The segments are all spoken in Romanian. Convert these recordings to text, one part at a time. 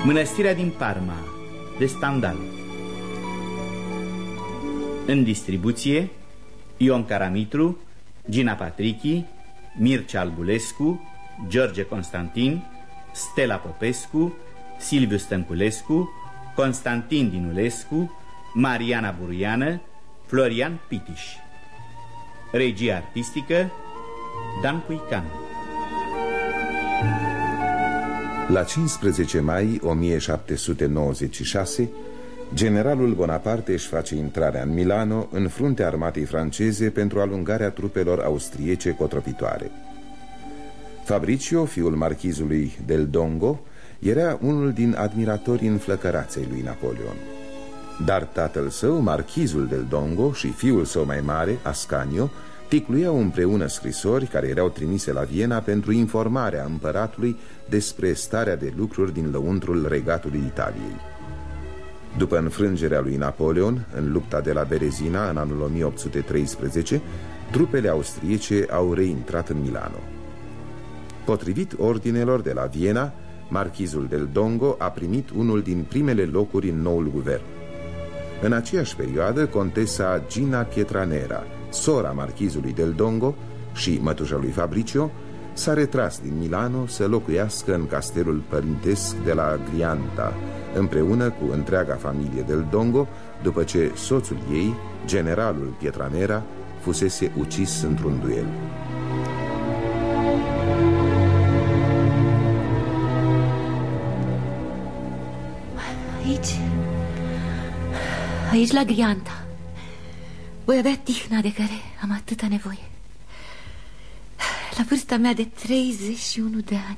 Mănăstirea din Parma de Stendhal. În distribuție Ion Caramitru, Gina Patrichi, Mircea Albulescu, George Constantin, Stella Popescu, Silviu Stănculescu, Constantin Dinulescu, Mariana Buruiană, Florian Pitiș. Regie artistică Dan Puican. La 15 mai 1796, generalul Bonaparte își face intrarea în Milano, în fruntea armatei franceze, pentru alungarea trupelor austriece cotropitoare. Fabricio, fiul marchizului del Dongo, era unul din admiratorii înflăcărați ai lui Napoleon. Dar tatăl său, marchizul del Dongo, și fiul său mai mare, Ascanio, ticluiau împreună scrisori care erau trimise la Viena pentru informarea împăratului despre starea de lucruri din lăuntrul regatului Italiei. După înfrângerea lui Napoleon în lupta de la Berezina în anul 1813, trupele austriece au reintrat în Milano. Potrivit ordinelor de la Viena, marchizul del Dongo a primit unul din primele locuri în noul guvern. În aceeași perioadă, contesa Gina Pietranera, sora marchizului del Dongo și mătușa lui Fabricio, s-a retras din Milano să locuiască în castelul părintesc de la Grianta, împreună cu întreaga familie del Dongo, după ce soțul ei, generalul Pietranera, fusese ucis într-un duel. Aici la Grianta voi avea tihna de care am atâta nevoie. La vârsta mea de 31 de ani.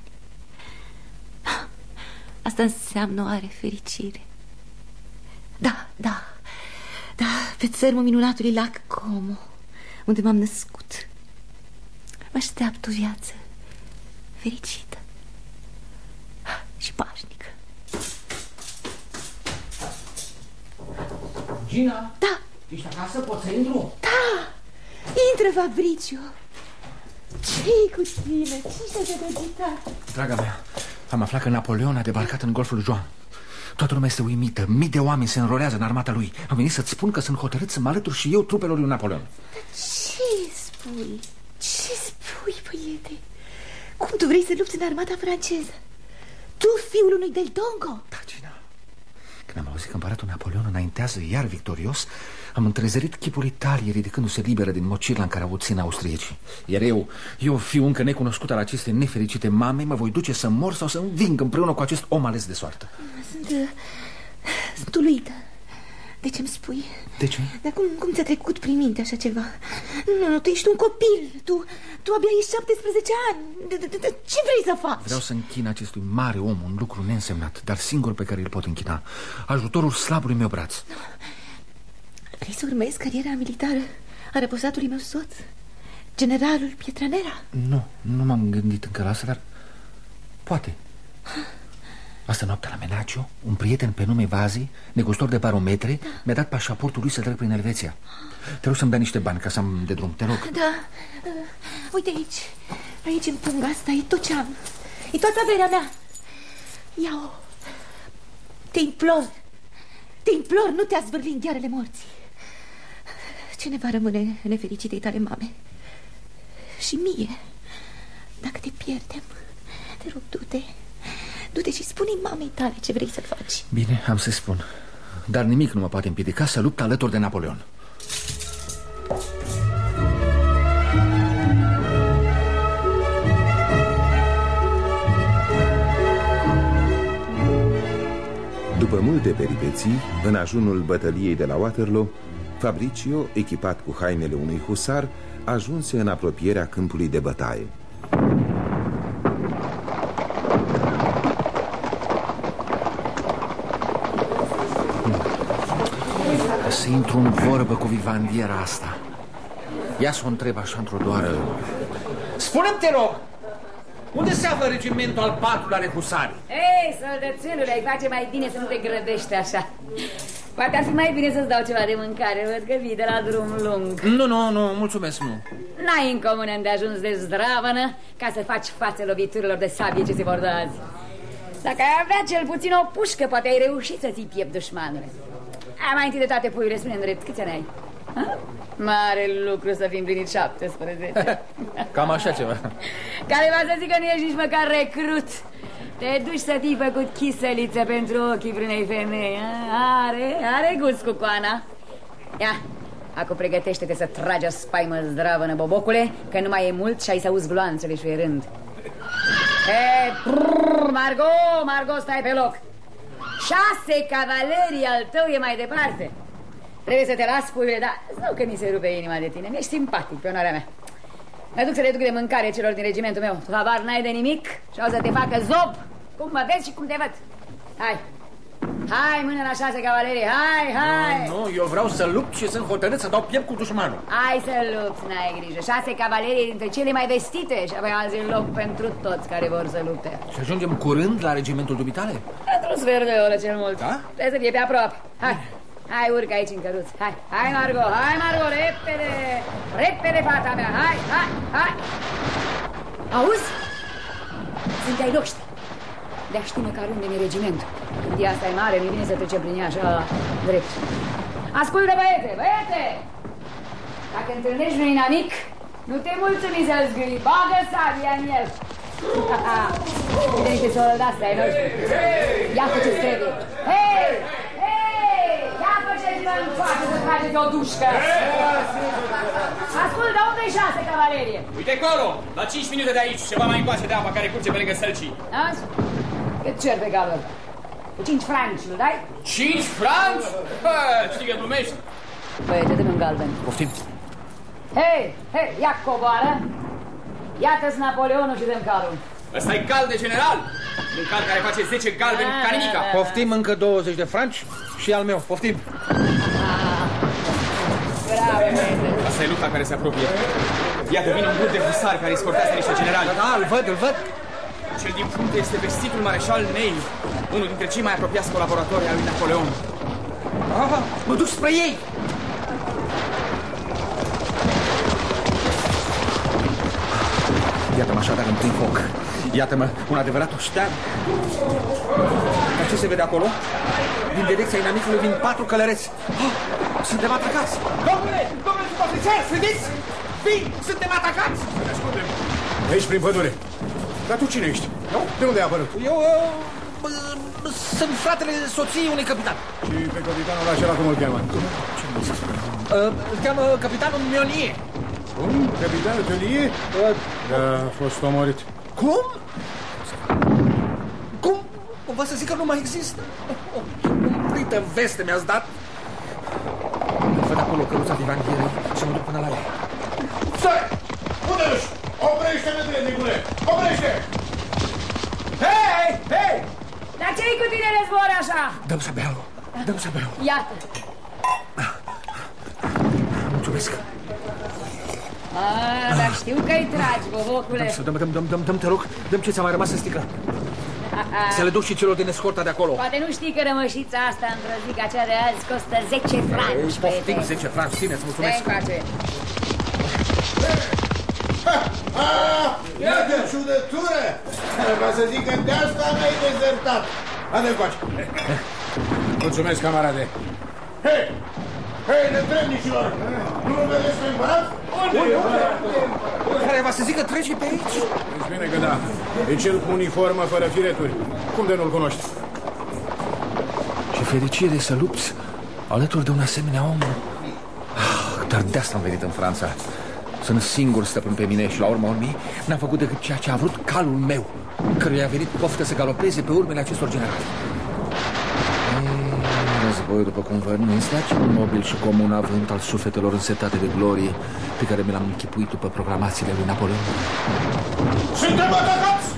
Asta înseamnă oare fericire. Da, pe țărmul minunatului lac Como, unde m-am născut. Mă așteaptă o viață fericită și pașnică. Gina? Da. Ești acasă? Pot să intru? Da. Intră, Fabricio. Ce-i cu tine? Ce te-a degitat? Draga mea, am aflat că Napoleon a debarcat în golful Juan. Toată lumea este uimită. Mii de oameni se înrolează în armata lui. Am venit să-ți spun că sunt hotărât să mă alătur și eu trupelor lui Napoleon. Dar ce spui? Ce spui, băiete? Cum tu vrei să lupți în armata franceză? Tu, fiul unui del Dongo? Da, Gina. Când am auzit că împăratul Napoleon înaintează iar victorios, am întrezărit chipul Italiei ridicându-se liberă din mocirla în care au țin austriecii. Iar eu, fiu încă necunoscut al acestei nefericite mame, mă voi duce să mor sau să înving împreună cu acest om ales de soartă. Sunt uluită. De ce îmi spui? De ce? Dar cum ți-a trecut prin minte așa ceva? Nu, tu ești un copil. Tu abia ești 17 ani. Ce vrei să faci? Vreau să închin acestui mare om un lucru neînsemnat, dar singur pe care îl pot închina: ajutorul slabului meu braț. Vrei să urmezi cariera militară a răposatului meu soț, generalul Pietranera? Nu m-am gândit încă la asta, dar poate. Astă noapte la Menaccio, un prieten pe nume Vazi, negustor de barometre, mi-a dat pașaportul lui să trec prin Elveția. Te rog să-mi dai niște bani ca să am de drum, te rog. Da, uite aici în punga asta e tot ce am. E toată averea mea. Ia-o. Te implor, nu te-a zvârli în ghearele morții. Ce ne va rămâne nefericitei tale mame? Și mie, dacă te pierdem, te rog, du-te și spune-i mamei tale ce vrei să faci. Bine, am să spun. Dar nimic nu mă poate împiedica să lupt alături de Napoleon. După multe peripeții, în ajunul bătăliei de la Waterloo, Fabricio, echipat cu hainele unui husar, ajunse în apropierea câmpului de bătaie. Să intru în vorbă cu vivandiera asta. Ia să o întreb așa într-o doară. Spune-mi, te rog, unde se află regimentul al 4-lea de husari? Ei, soldățelule, ai face mai bine să nu te grăbești așa. Poate ar fi mai bine să-ți dau ceva de mâncare. Văd că vii de la drum lung. Nu, mulțumesc, nu. N-ai în comun îndeajuns de zdravănă ca să faci față loviturilor de sabie ce se vor da azi. Dacă ai avea cel puțin o pușcă, poate ai reușit să ții piept dușmanule. Mai întâi de toate, puiule, spune-mi drept, câți ani ai? Ha? Mare lucru să fii împlinit 17. Cam așa ceva. Care va să zic că nu ești nici măcar recrut. Te duci să fii făcut chiseliță pentru ochii vreunei femei. Are gust cu coana. Ia, acum pregătește-te să tragi o spaimă zdravănă, bobocule, că nu mai e mult și ai să auzi gloanțele șuierând. Margot, stai pe loc. 6 cavalerii al tău e mai departe. Trebuie să te las, puiule, dar nu că mi se rupe inima de tine. Mi-ești simpatic, pe onoarea mea. Mă duc să le duc de mâncare celor din regimentul meu. Tu habar n-ai de nimic și o să te facă zob. Cum mă vezi și cum te văd. Hai, mână la 6 cavalerii, hai. Nu, eu vreau să lupt și sunt hotărât să dau piept cu dușmanul. Hai să lupți, n-ai grijă. 6 cavalerii dintre cele mai vestite și apoi azi în loc pentru toți care vor să lupte. Și ajungem curând la regimentul dumitale? Într-un sfert de oră cel mult. Da? Trebuie să fie pe aproape. Hai, urcă aici în căruț. Hai, Margot, repede, fata mea. Hai. Auzi? Sunt ai noștri. De-a ști măcar unde mi-e regimentul. Când e asta e mare, nu-i bine să trecem prin ea așa drept. Ascultă, băiete! Dacă întâlnești un inamic, nu te mulțumi să-l zgâri, bagă sabia în el. Uite niște soldați ai noștri. Ia-fă ce-ți trebuie. Hei! Ia-fă ce-ți în față să trageți o dușcă. Ascultă, unde-i 6 cavalerie? Uite acolo, la 5 minute de aici, ceva mai încoace de apa care curge pe lângă sălcii. Auzi? Cât cer pe calul? Cu 5 franci, nu dai? 5 franci? Știi că glumești? Băiete, dă-mi un galben. Poftim. Hei, ia coboară. Iată-ți Napoleonul și dă-mi calul. Ăsta-i cal de general. Un cal care face 10 galbeni ca nimica. Poftim încă 20 de franci și al meu, poftim. Bravo, băiete. Asta e lupta care se apropie. Iată, vine un grup de husari care scortează niște generali. Da, îl văd. Cel din frunte este vestitul mareșal Ney, unul dintre cei mai apropiați colaboratori al lui Napoleon. Mă duc spre ei! Iată-mă așadar întâi foc. Iată-mă, un adevărat oștean. Dar ce se vede acolo? Din direcția inamicului vin 4 călăreți. Suntem atacați! Domnule, ofițer, vedeți? Vin, suntem atacați! Să ne ascundem. Aici, prin pădure. Dar tu cine ești? Nu? De unde ai apărut? Eu sunt fratele soției unui capitan. Și pe capitanul acela cum îl cheamă? Îl cheamă capitanul Mionier. Cum? Capitanul Mionier? Da, a fost omorât. Cum? Cum? Vă să zic că nu mai există? Umbrită veste mi-ați dat. Văd acolo căruța din ranghierei și mă duc până la ea. Stai! Unde ești? Oprește-te, vrednicule! Oprește! Hei! Dar ce-i cu tine de zbor așa? Dăm să beau. Iată. Mulțumesc. Dar știu că-i tragi, bobocule. Dăm, te rog, dăm ce ți-a mai rămas în sticlă. Să le duc și celor din escorta de acolo. Poate nu știi că rămășița asta într-o zi ca cea de azi costă 10 franci. Poftim 10 franci, țineți, mulțumesc. Stai încoace. Iată ciudătură! Va să zic că de asta mi-ai dezertat. Ade încoace. Mulțumesc, camarade. Hei, netrebnicilor! Nu mă vedeți pe împărat? Care va să zică trece pe aici? Îți bine că da. E cel cu uniformă fără fireturi. Cum de nu-l cunoști? Ce fericire să lupți alături de un asemenea om. Dar de asta am venit în Franța. Sunt singur stăpân pe mine și la urma urmei n-am făcut decât ceea ce a vrut calul meu, căruia a venit poftă să galopeze pe urmele acestor generali. Războiul, după cum văd, nu este acel nobil și comun avânt al sufletelor însetate de glorie pe care mi l-am închipuit după proclamațiile lui Napoleon. Suntem atacați!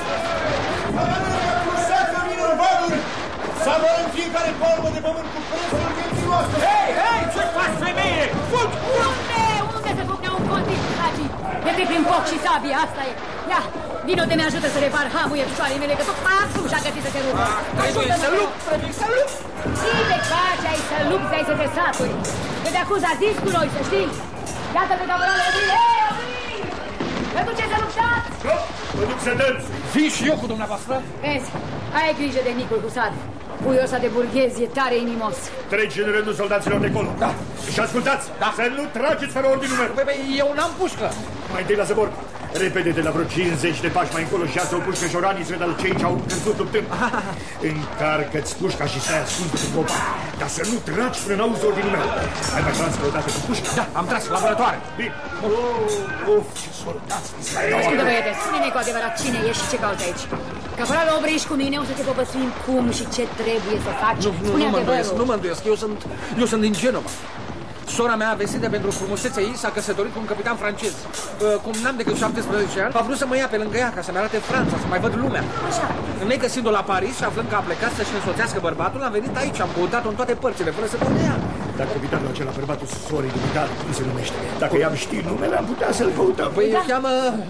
Să vină în vaduri! Să avărăm fiecare palmă de pământ cu prețul vieții noastre! Hei, ce faci, femeie? Fugi! Unde se făcnea un contit, dragii? Vede prin foc și sabie, asta e. Ia, vino de mi-ajută să repar hamuie picioarele mele, că tot acum și-a găsit să se rupă. Trebuie să lupt! Și de faci ai să lupți, ai să te saturi. Că de acuz a zis cu noi, să știi. Iată pe camerală, opri! Hei, opri! Vă duceți să luptați? Nu, mă duc să dănț. Vin și eu cu dumneavoastră? Vezi, ai grijă de micul husar. Puiul ăsta de burghez e tare inimos. Treci în rândul soldaților de acolo. Da. Și ascultați, să nu trageți fără ordinul meu. Eu n-am pușcă. Mai întâi la zăbor. Repede de la vreo 50 de pași mai încolo și ia-ți o pușcă și o rani spre cei ce au căzut luptând. Încarcă-ți pușca și stai ascuns pe copac, ca să nu tragi până n-auzi ordinul meu. Ai mai tras vreodată cu pușca? Da, am tras la vărătoare. Bine. Of, ce soldați! Ascultă, băiete, spune-ne cu adevărat cine ești și ce cauți aici. Caporalul Obriș cu mine o să te povățuim cum și ce trebuie să faci. Spune adevărul. Nu mă îndoiesc, eu sunt din Genova. Sora mea, vestită pentru frumusețea ei, s-a căsătorit cu un capitan francez. Cum n-am decât 17 ani, a vrut să mă ia pe lângă ea ca să-mi arate Franța, să mai văd lumea. Așa. Negăsind-o la Paris și aflând că a plecat să-și însoțească bărbatul, am venit aici, am căutat-o în toate părțile, fără să dorme ea. Dacă capitanul acela, bărbatul sorii dumitale, cum se numește? Dacă i-am ști numele, am putea să-l căutăm. Păi îl cheamă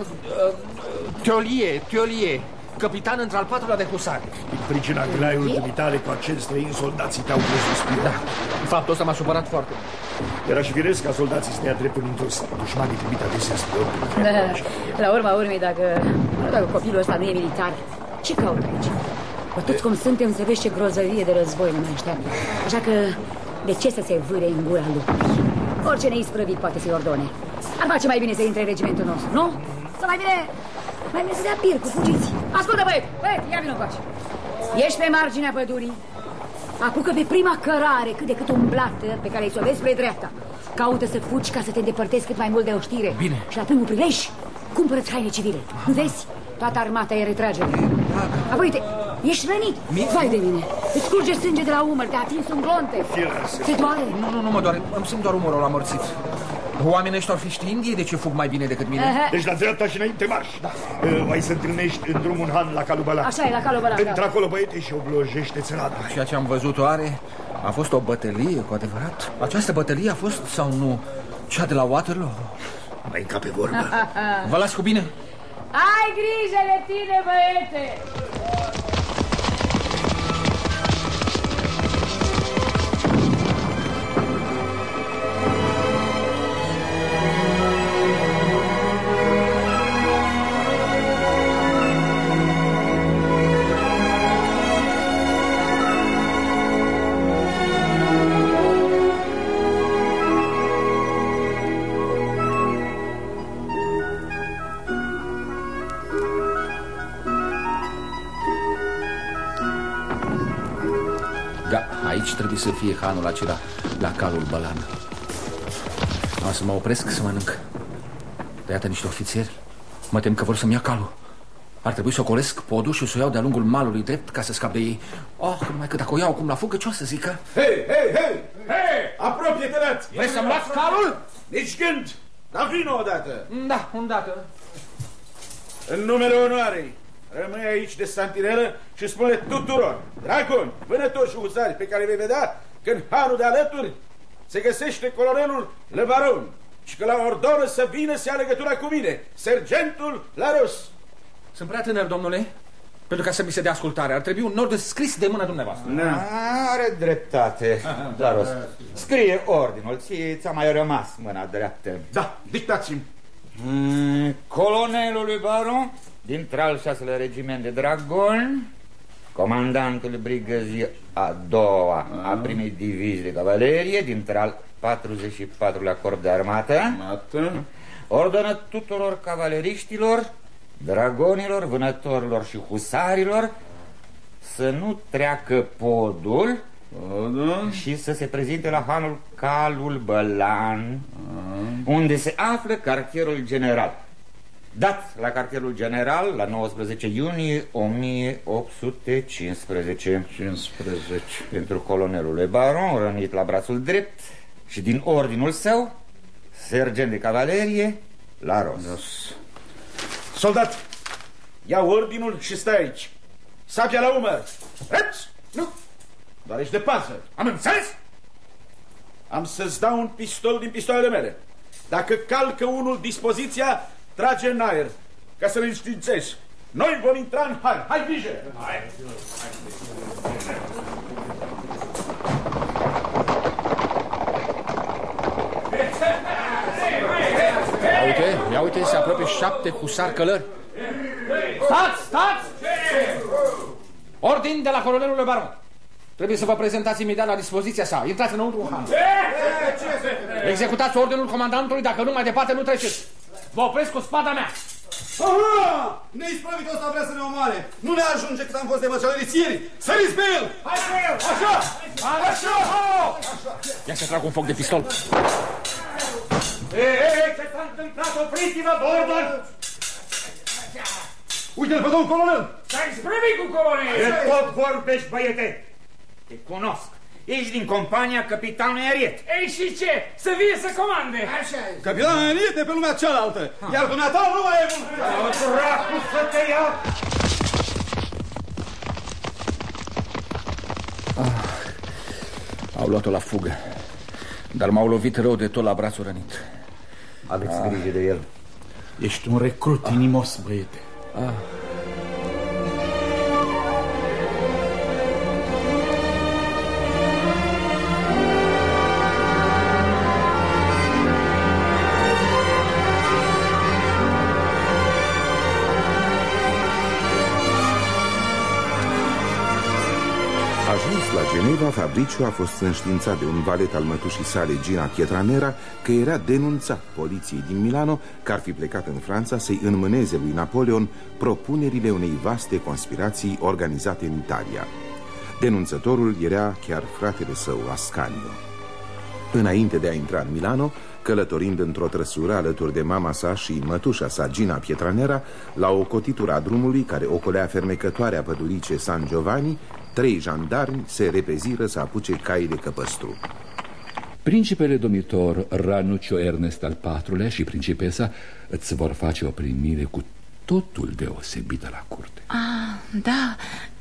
Thiolier, capitan între al 4-lea de husari. Din pricina graiului dumitale cu accent străin, soldații te-au crezut spion. Da, faptul ăsta m-a supărat foarte. Era și firesc ca soldații să ne ia dreptul întors. Dușmanii trimit adesea spion. La urma urmei, dacă copilul ăsta nu e militar, ce caută aici? Toți cum suntem, să vezi ce grozăvie de război ne mai așteaptă. Așa că, de ce să se vâre în gura lupului? Orice neisprăvit poate să-i ordone. Ar face mai bine să intre în regimentul nostru, nu? Să mai bine să dea pir cu fugiți. Ascultă, băieți, ia vină încoace. Ești pe marginea pădurii. Apucă pe prima cărare cât de cât umblată pe care îi vezi spre dreapta. Caută să fugi ca să te îndepărtezi cât mai mult de oștire. Bine. Și la primul prilej, cumpără-ți haine civile. Nu vezi? Toată armata e retragere. Apoi, uite, ești rănit. Vai de mine. Îți curge sânge de la umăr, te-a atins un glonte. Te doare? Nu mă doare, îmi simt doar umărul amorțit. Oamenii ăștia ar fi știind ei de ce fug mai bine decât mine? Deci la dreapta și înainte marș. Da. Ai să întâlnești în drumul Han la calul Bălan. Așa e, la calul Bălan. Într-acolo, băiete, și oblojește țărada. Ceea ce am văzut oare a fost o bătălie cu adevărat? Această bătălie a fost sau nu cea de la Waterloo? Mai încape vorbă. Vă las cu bine. Ai grijă de tine, băiete! Aici trebuie să fie hanul acela la calul Bălan. Am să mă opresc să mănânc. De iată niște ofițeri. Mă tem că vor să-mi ia calul. Ar trebui să ocolesc podul și să o iau de-a lungul malului drept ca să scap de ei. Numai că dacă o iau acum la fugă, ce o să zică? Hei! Apropie-te, dați! Vrei să-mi luați calul? Nici gând! Dar vină odată! Da, îndată. În numele onoarei, rămâi aici de santinelă și spune tuturor, dragoni, vânători și husari pe care vei vedea că în hanul de alături se găsește colonelul Le Baron și că la ordonă să vină să ia legătura cu mine, sergentul Laros. Sunt prea tânăr, domnule, pentru ca să mi se dea ascultare. Ar trebui un ordin scris de mâna dumneavoastră. Are dreptate, Laros. Scrie ordinul, ți-a mai rămas mâna dreaptă. Da, dictați-mi. Colonelul Le Baron, dintre al 6-lea regiment de dragoni, comandantul brigăzii a 2-a a primei divizii de cavalerie, dintre al 44-lea corp de armată, ordonă tuturor cavaleriștilor, dragonilor, vânătorilor și husarilor să nu treacă podul și să se prezinte la hanul calul Bălan, unde se află cartierul general. Dat la cartierul general la 19 iunie 1815. Pentru colonelul Le Baron, rănit la brațul drept și din ordinul său, sergent de cavalerie Laros. Soldat, ia ordinul și stai aici. Sabia la umăr. Reps? Nu, doar ești de pază. Am înțeles? Am să-ți dau un pistol din pistoalele mele. Dacă calcă unul dispoziția, trage în aer, ca să-l înștiințezi. Noi vom intra în han. Hai, grijă! Hai! Ia uite, se apropie 7 husari călări. Stați! Ordin de la colonelul baron. Trebuie să vă prezentați imediat la dispoziția sa. Intrați înăuntru, Han. Executați ordinul comandantului, dacă nu mai departe nu treceți. Vă opresc cu spada mea. Aha! Neisprăvitul ăsta vrea să ne omoare. Nu ne ajunge cât am fost de măcelăriți ieri. Săriți pe el! Hai pe el! Așa! Ia să trag un foc de pistol. Ce s-a întâmplat? Opriți-vă, Gordon! Uite-l pe domnul colonel! S-ai sprăvit cu colonel! Ce tot vorbești, băiete? Te cunosc. Ești din compania capitanului Ariet. Ei, și ce? Să vie să comande. Așa e. Capitanul Ariet e pe lumea cealaltă, iar dumneata nu mai e mult. O dracu să te ia! Au luat-o la fugă, dar m-au lovit rău de tot la brațul rănit. Aveți grijă de el. Ești un recrut inimos, băiete. Ajuns la Geneva, Fabricio a fost înștiințat de un valet al mătușii sale, Gina Pietranera, că era denunțat poliției din Milano că ar fi plecat în Franța să-i înmâneze lui Napoleon propunerile unei vaste conspirații organizate în Italia. Denunțătorul era chiar fratele său, Ascanio. Înainte de a intra în Milano, călătorind într-o trăsură alături de mama sa și mătușa sa, Gina Pietranera, la o cotitură a drumului care ocolea fermecătoarea pădurice San Giovanni, 3 jandarmi se repeziră să apuce cai de căpăstru. Principele domnitor Ranuccio Ernest al IV-lea și principesa îți vor face o primire cu totul deosebită la curte. Da.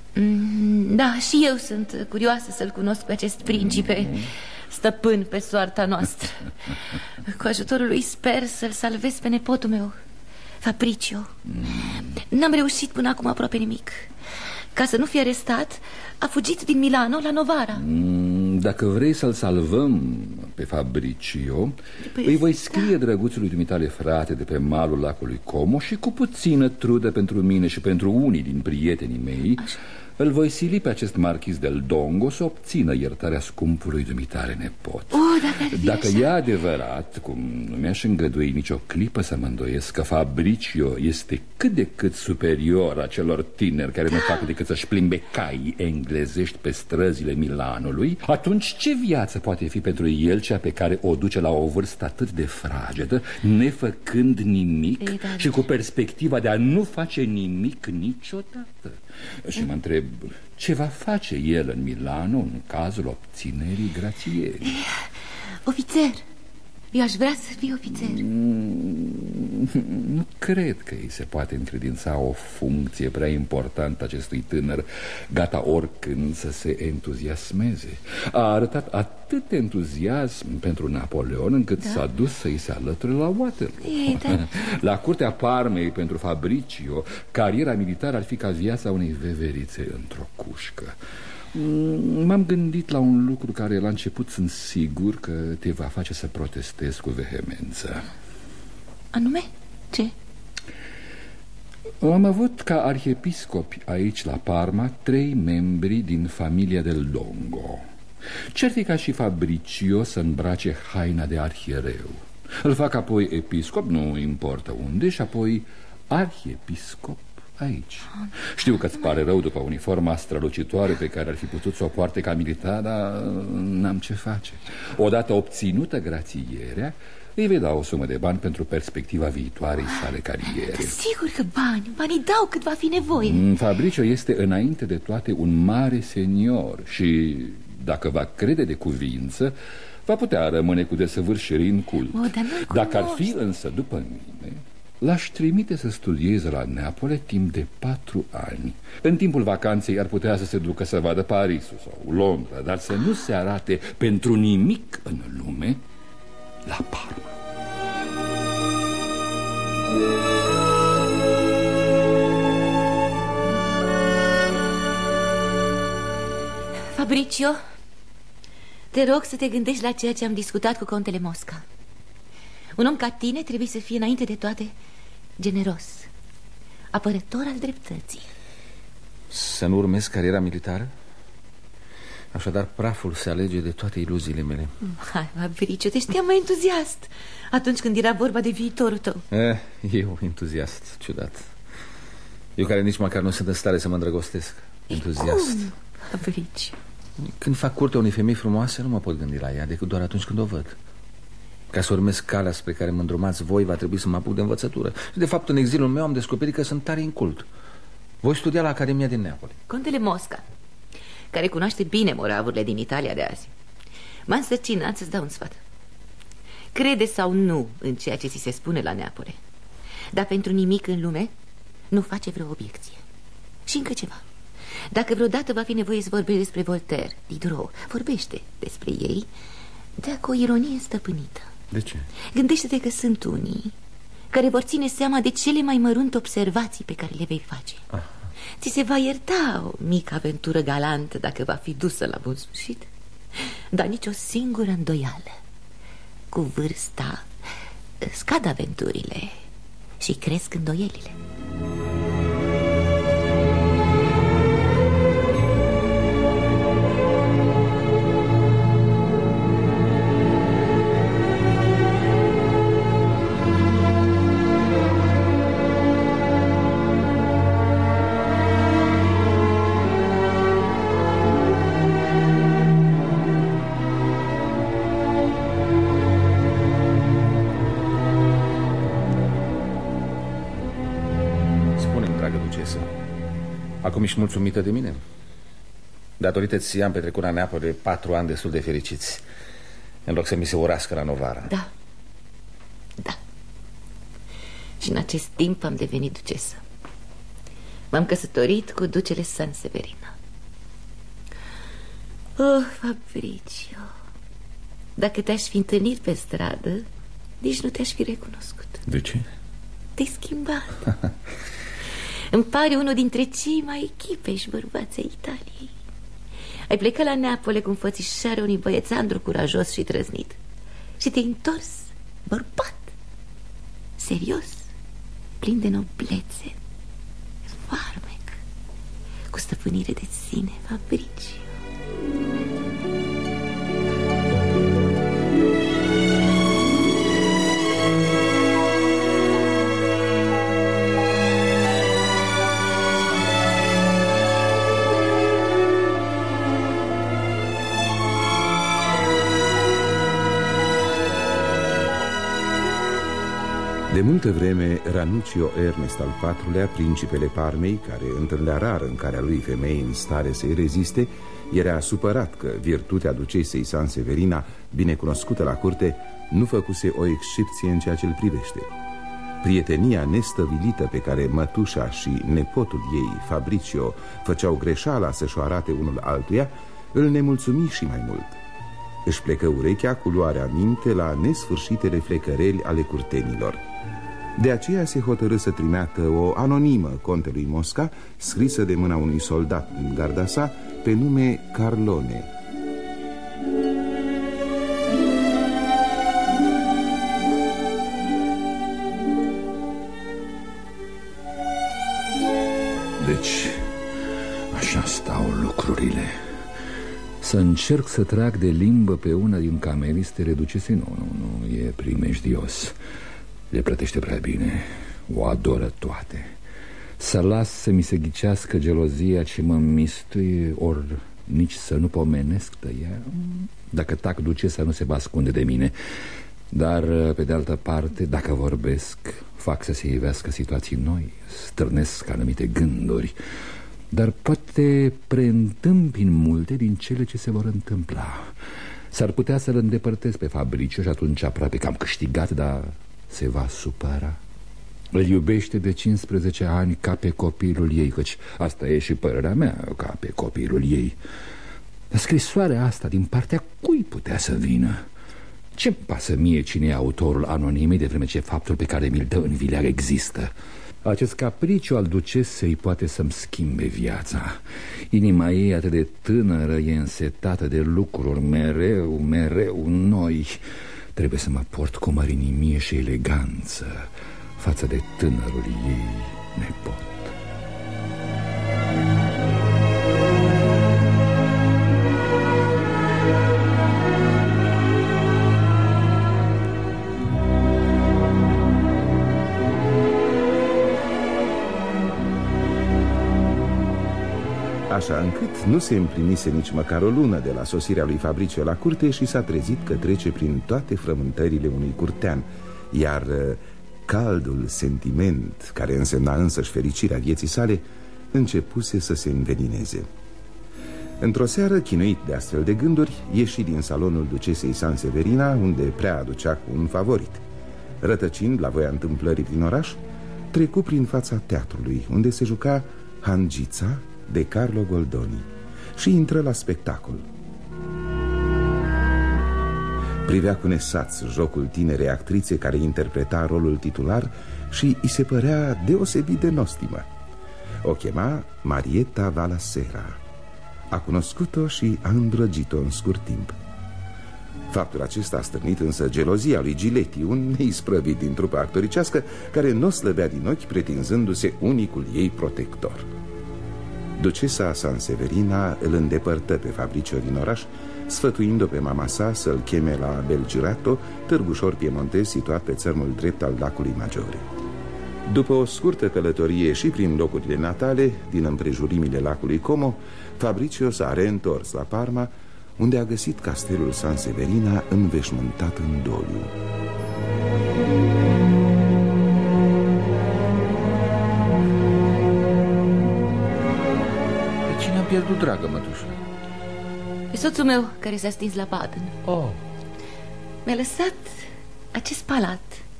Da, și eu sunt curioasă să-l cunosc pe acest principe, stăpân pe soarta noastră. Cu ajutorul lui sper să-l salvez pe nepotul meu, Fabricio. N-am reușit până acum aproape nimic. Ca să nu fie arestat, a fugit din Milano la Novara. Dacă vrei să-l salvăm pe Fabricio, îi voi scrie drăguțului dumitale frate de pe malul lacului Como și cu puțină trudă pentru mine și pentru unii din prietenii mei, îl voi sili pe acest marchis del Dongo să obțină iertarea scumpului dumitare nepot. Dacă e adevărat, cum nu mi-aș îngădui nicio clipă să mă îndoiesc că Fabricio este cât de cât superior a celor tineri care nu fac decât să-și plimbe caii englezești pe străzile Milanului, atunci ce viață poate fi pentru el cea pe care o duce la o vârstă atât de fragedă, nefăcând nimic și cu perspectiva de a nu face nimic niciodată? Și mă întreb, ce va face el în Milano în cazul obținerii grațierii? Ofițer. Eu aș vrea să fiu ofițer. Nu cred că îi se poate încredința o funcție prea importantă acestui tânăr, gata oricând să se entuziasmeze. A arătat atât entuziasm pentru Napoleon încât s-a dus să-i se alăture la Waterloo. La curtea Parmei pentru Fabricio, cariera militară ar fi ca viața unei veverițe într-o cușcă. M-am gândit la un lucru care la început sunt sigur că te va face să protestezi cu vehemență. Anume? Ce? Am avut ca arhiepiscopi aici la Parma 3 membri din familia del Dongo. Ce-ar fi ca și Fabricio să îmbrace haina de arhiereu? Îl fac apoi episcop, nu importă unde, și apoi arhiepiscop aici. Știu că îți pare rău după uniforma strălucitoare pe care ar fi putut să o poarte ca militar, dar n-am ce face. Odată obținută grațierea, îi vei da o sumă de bani pentru perspectiva viitoarei sale cariere. Sigur că banii dau cât va fi nevoie. Fabricio este înainte de toate un mare senior și, dacă va crede de cuvință, va putea rămâne cu desăvârșirii în cult. Dacă ar fi însă după mine, l-aș trimite să studieze la Neapole timp de 4 ani. În timpul vacanței ar putea să se ducă să vadă Parisul sau Londra, dar să nu se arate pentru nimic în lume la Parma. Fabricio, te rog să te gândești la ceea ce am discutat cu contele Mosca. Un om ca tine trebuie să fie înainte de toate generos, apărător al dreptății. Să nu urmez cariera militară? Așadar praful se alege de toate iluziile mele. Hai, Fabricio, te știam mai entuziast atunci când era vorba de viitorul tău. Eu entuziast, ciudat. Eu care nici măcar nu sunt în stare să mă îndrăgostesc. Entuziast. Cum, Fabricio? Când fac curte unei femei frumoase, nu mă pot gândi la ea decât doar atunci când o văd. Ca să urmez calea spre care mă îndrumați voi, va trebui să mă apuc de învățătură. Și de fapt, în exilul meu am descoperit că sunt tare incult. Voi studia la Academia din Neapoli. Contele Mosca, care cunoaște bine moravurile din Italia de azi, m-a însărcinat să-ți dau un sfat. Crede sau nu în ceea ce ți se spune la Neapole, dar pentru nimic în lume nu face vreo obiecție. Și încă ceva. Dacă vreodată va fi nevoie să vorbești despre Voltaire, Diderot, vorbește despre ei, dar cu o ironie stăpânită. De ce? Gândește-te că sunt unii care vor ține seama de cele mai mărunte observații pe care le vei face. Ți se va ierta o mică aventură galantă dacă va fi dusă la bun sfârșit, dar nici o singură îndoială. Cu vârsta scad aventurile și cresc îndoielile. Acum ești mulțumită de mine? Datorită ție am petrecut la Neapole 4 ani destul de fericiți, în loc să mi se urască la Novara. Da. Da. Și în acest timp am devenit ducesă. M-am căsătorit cu ducele San Severino. Oh, Fabricio, dacă te-aș fi întâlnit pe stradă, nici nu te-aș fi recunoscut. De ce? Te-ai schimbat. Îmi pare unul dintre cei mai echipeși bărbați ai Italiei. Ai plecat la Neapole cu înfățișarea unui băiețandru curajos și trăznit și te-ai întors bărbat, serios, plin de noblețe, farmec, cu stăpânire de sine, Fabricio. De multă vreme, Ranuccio Ernest al IV-lea, principele Parmei, care întâlnea rar în calea lui femei în stare să-i reziste, era supărat că virtutea ducesei San Severina, binecunoscută la curte, nu făcuse o excepție în ceea ce îl privește. Prietenia nestăvilită pe care mătușa și nepotul ei, Fabricio, făceau greșeala să-și o arate unul altuia, îl nemulțumi și mai mult. Își plecă urechea cu luarea minte la nesfârșitele flecăreli ale curtenilor. De aceea se hotărâ să trimeată o anonimă contelui Mosca, scrisă de mâna unui soldat din garda sa, pe nume Carlone. Deci, așa stau lucrurile. Să încerc să trag de limbă pe una din cameristele ducese? Nu, e primejdios. Le plătește prea bine, o adoră toate. Să las să mi se ghicească gelozia ce mă mistuie, ori nici să nu pomenesc de ea. Dacă tac, ducesa nu se va ascunde de mine. Dar, pe de altă parte, dacă vorbesc, fac să se ivească situații noi, stârnesc anumite gânduri, dar poate preîntâmpin multe din cele ce se vor întâmpla. S-ar putea să-l îndepărtez pe Fabricio și atunci aproape că am câștigat, dar se va supăra. Îl iubește de 15 ani ca pe copilul ei, căci asta e și părerea mea, ca pe copilul ei. Dar scrisoarea asta din partea cui putea să vină? Ce-mi pasă mie cine e autorul anonimei, de vreme ce faptul pe care mi-l dă în vileag există? Acest capriciu al ducesei poate să-mi schimbe viața. Inima ei atât de tânără e însetată de lucruri mereu noi. trebuie să mă port cu mărinimie și eleganță față de tânărul ei nepot. Așa încât nu se împlinise nici măcar o lună de la sosirea lui Fabricio la curte și s-a trezit că trece prin toate frământările unui curtean, iar caldul sentiment, care însemna însăși fericirea vieții sale, începuse să se învenineze. Într-o seară, chinuit de astfel de gânduri, ieși din salonul ducesei Sanseverina, unde prea aducea cu un favorit. Rătăcind la voia întâmplării prin oraș, trecu prin fața teatrului, unde se juca Hangița de Carlo Goldoni, și intră la spectacol. Privea cu nesaț jocul tinerei actrițe care interpreta rolul titular și îi se părea deosebit de nostimă. O chema Marietta Valasera. A cunoscut-o și a îndrăgit-o în scurt timp. Faptul acesta a stârnit însă gelozia lui Giletti, un neisprăvit din trupa actoricească, care nu o slăbea din ochi pretinzându-se unicul ei protector. Ducesa Sanseverina îl îndepărtă pe Fabricio din oraș, sfătuind-o pe mama sa să-l cheme la Belgirato, târgușor piemontez situat pe țărmul drept al lacului Maggiore. După o scurtă călătorie și prin locurile natale din împrejurimile lacului Como, Fabricio s-a reîntors la Parma, unde a găsit castelul Sanseverina înveșmântat în doliu. Pe cine am pierdut, dragă mătușă? Pe soțul meu, care s-a stins la Baden. Mi-a lăsat acest palat.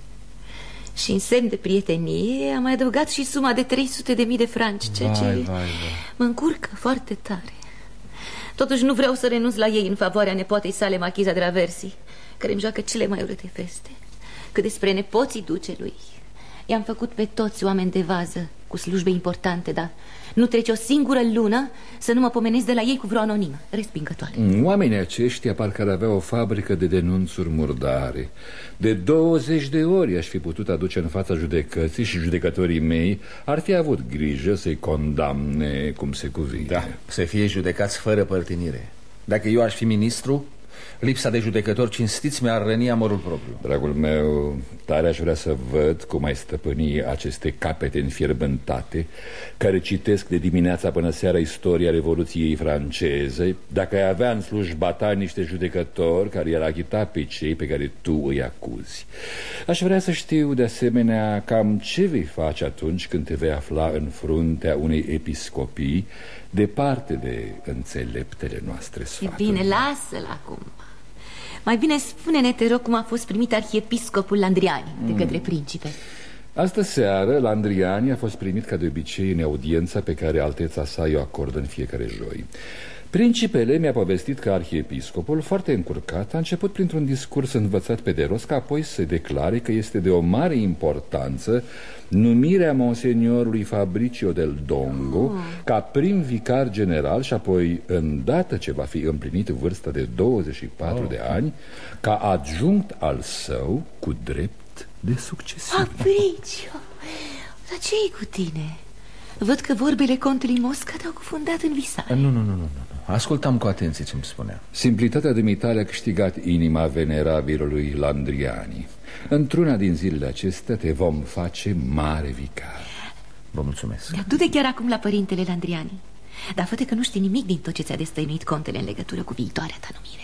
Și în semn de prietenie am mai adăugat și suma de 300.000 de franci, ceea ce mă încurcă foarte tare. Totuși nu vreau să renunț la ei în favoarea nepoatei sale, Marchiza de Raversi, care îmi joacă cele mai urâte feste. Cât despre nepoții ducelui, i-am făcut pe toți oameni de vază, cu slujbe importante, dar nu trece o singură lună să nu mă pomenesc de la ei cu vreo anonimă respingătoare. Oamenii aceștia parcă ar avea o fabrică de denunțuri murdare. De 20 de ori aș fi putut aduce în fața judecății și judecătorii mei ar fi avut grijă să-i condamne cum se cuvine. Da, să fie judecați fără părtinire. Dacă eu aș fi ministru, lipsa de judecători cinstiți mi-ar răni amorul propriu. Dragul meu, tare aș vrea să văd cum ai stăpâni aceste capete înfierbântate care citesc de dimineața până seara istoria Revoluției franceze, dacă ai avea în slujba ta niște judecători care i-ar achita pe cei pe care tu îi acuzi. Aș vrea să știu de asemenea cam ce vei face atunci când te vei afla în fruntea unei episcopii departe de înțeleptele noastre sfaturi. E bine, lasă-l acum. Mai bine spune-ne, te rog, cum a fost primit arhiepiscopul Landriani de către principe. Astă seară, Landriani a fost primit ca de obicei în audiența pe care alteța sa i-o acordă în fiecare joi. Principele mi-a povestit că arhiepiscopul, foarte încurcat, a început printr-un discurs învățat pe de rost, ca apoi să declare că este de o mare importanță numirea monseniorului Fabricio del Dongo ca prim vicar general și apoi, îndată ce va fi împlinit vârsta de 24 de ani, ca adjunct al său cu drept de succesiune. Fabricio, dar ce-i cu tine? Văd că vorbele contului Mosca te-au cufundat în visare. Nu. Ascultam cu atenție ce-mi spunea. Simplitatea dumitale a câștigat inima venerabilului Landriani. Într-una din zilele acestea te vom face mare vicar. Vă mulțumesc. Du-te chiar acum la părintele Landriani. Dar fă-te că nu știi nimic din tot ce ți-a destăinuit contele în legătură cu viitoarea ta numire.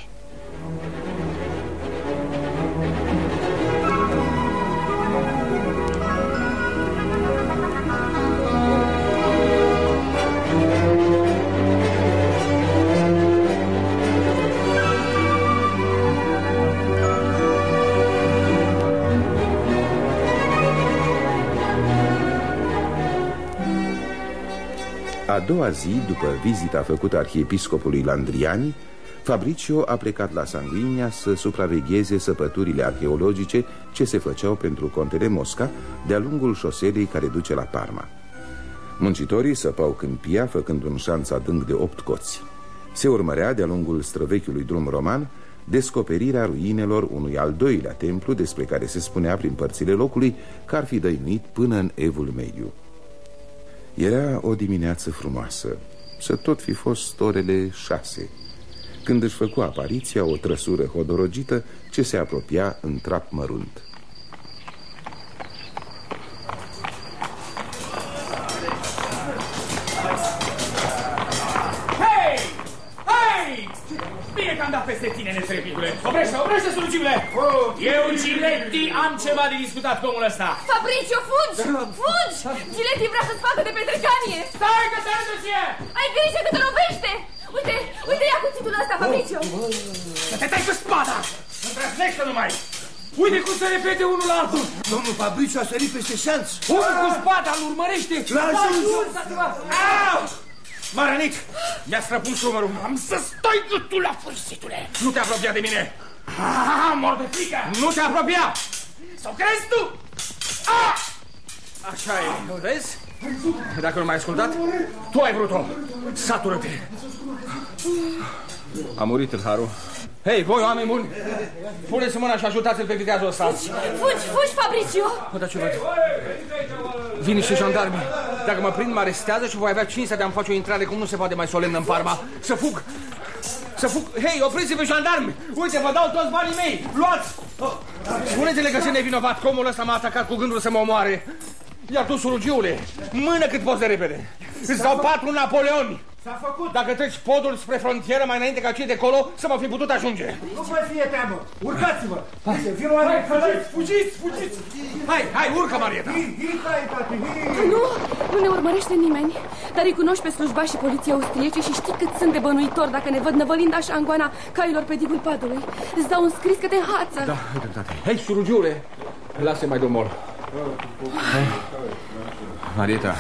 A doua zi, după vizita făcută arhiepiscopului Landriani, Fabricio a plecat la Sanguinia să supravegheze săpăturile arheologice ce se făceau pentru contele Mosca de-a lungul șoselei care duce la Parma. Muncitorii săpau câmpia făcând un șanț adânc de 8 coți. Se urmărea de-a lungul străvechiului drum roman descoperirea ruinelor unui al doilea templu, despre care se spunea prin părțile locului că ar fi dăinuit până în Evul Mediu. Era o dimineață frumoasă, să tot fi fost orele 6, când își făcu apariția o trăsură hodorogită ce se apropia în trap mărunt. Hei! Hei! Bine că am dat peste tine, netrepidule! Oprește, slujibile! Eu, Giletti, am ceva de discutat cu omul ăsta! Fabricio, fugi! Fugi! Giletti vrea să-ți facă de petrecanie! Stai că te aduce! Ai grijă că te lovește! Uite, ia cuțitul ăsta, Fabricio! Să te tai cu spada! Îndrăznește numai! Uite cum se repete unul la altul! Domnul Fabricio a sărit peste șanț! Unul cu spada îl urmărește! L-a ajuns! M-a rănit! Mi-a străpuns umărul! Am să stai gâtul la fursitule! Nu te apropia de mine! Mor de frică! Nu te apropia! Sau crezi tu? Așa e, vezi? Dacă nu m-ai ascultat, tu ai vrut-o! Satură-te! A murit tâlharul. Hei, voi, oameni buni! Puneți mâna și ajutați-l pe viteazul ăsta! Fugi, Fabricio! Uite ce văd! Vin și jandarmi! Dacă mă prind, mă arestează și voi avea cinstea de a-mi face o intrare cum nu se poate mai solemnă în Parma. Să fug! Să fug! Hei, opriți-vă jandarmi! Uite, vă dau toți banii mei! Luați! Spuneți-le că sunt nevinovat, că omul ăsta m-a atacat cu gândul să mă omoare. Iar tu, surugiule, mână cât poți de repede. Îți dau 4 Napoleoni. S-a făcut. Dacă treci podul spre frontieră mai înainte ca cei de colo, să mă fi putut ajunge. Nu mai fie teamă. Urcați-vă. Vino oameni, fugiți. Hai, urcă, Marieta. Nu ne urmărește nimeni. Dar îi cunoști pe slujbașii poliției austriece și știi cât sunt de bănuitori dacă ne văd năvălind așa în goana cailor pe digul padului. Îți dau un scris că te înhață. Da, ai dreptate. Hei, surugiule, lasă mai domol. Marieta,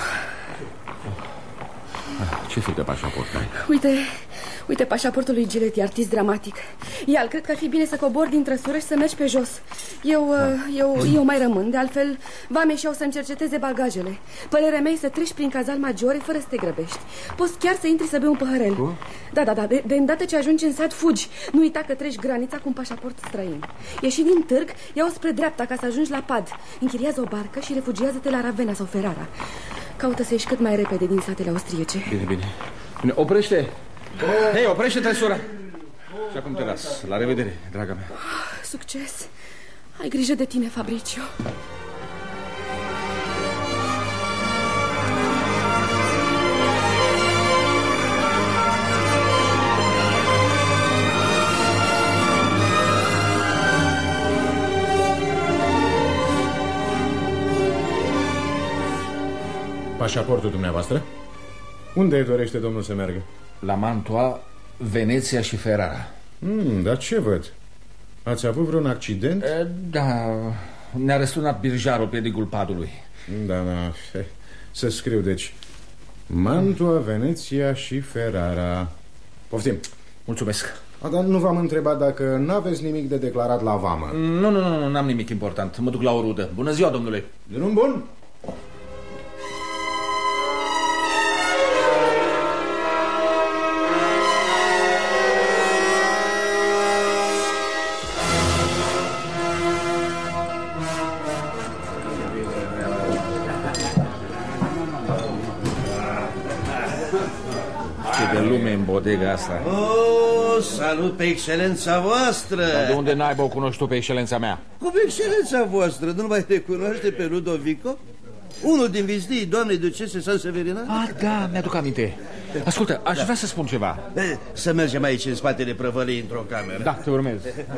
ce fel de pașaport ai? Uite pașaportul lui Giletti, artist dramatic. Ia-l, cred că ar fi bine să cobori din trăsură și să mergi pe jos. Eu mai rămân, de altfel vame și eu să-mi cerceteze bagajele. Părerea mea e să treci prin Cazal Maggiore fără să te grăbești. Poți chiar să intri să bei un păhărel. Da, de îndată ce ajungi în sat, fugi. Nu uita că treci granița cu un pașaport străin. Ieși din târg, ia-o spre dreapta ca să ajungi la Pad. Închiriază o barcă și refugiază-te la Ravenna sau Ferrara. Caută să ieși cât mai repede din satele austriece. Bine, oprește! Hei, oprește trăsura! Și acum te las. La revedere, draga mea. Succes! Ai grijă de tine, Fabricio. Pașaportul dumneavoastră? Unde dorește domnul să meargă? La Mantua, Veneția și Ferrara. Dar ce văd? Ați avut vreun accident? Da, ne-a răsturnat birjarul pe digul Padului. Da, să scriu, deci Mantua, Veneția și Ferrara. Poftim. Mulțumesc. Dar nu v-am întrebat dacă n-aveți nimic de declarat la vamă. Nu, n-am nimic important. Mă duc la o rudă. Bună ziua, domnule. Drum bun. Ce de lume în bodega asta. Salut pe excelența voastră. Dar de unde n-ai, bă, o cunoști tu pe excelența mea? Cum excelența voastră? Nu mai te cunoaște pe Ludovico? Unul din vizniii doamnei ducese San Severina? Da, mi-aduc aminte. Ascultă, aș vrea să spun ceva. Să mergem aici în spatele prăvăliei într-o cameră. Da, te urmez.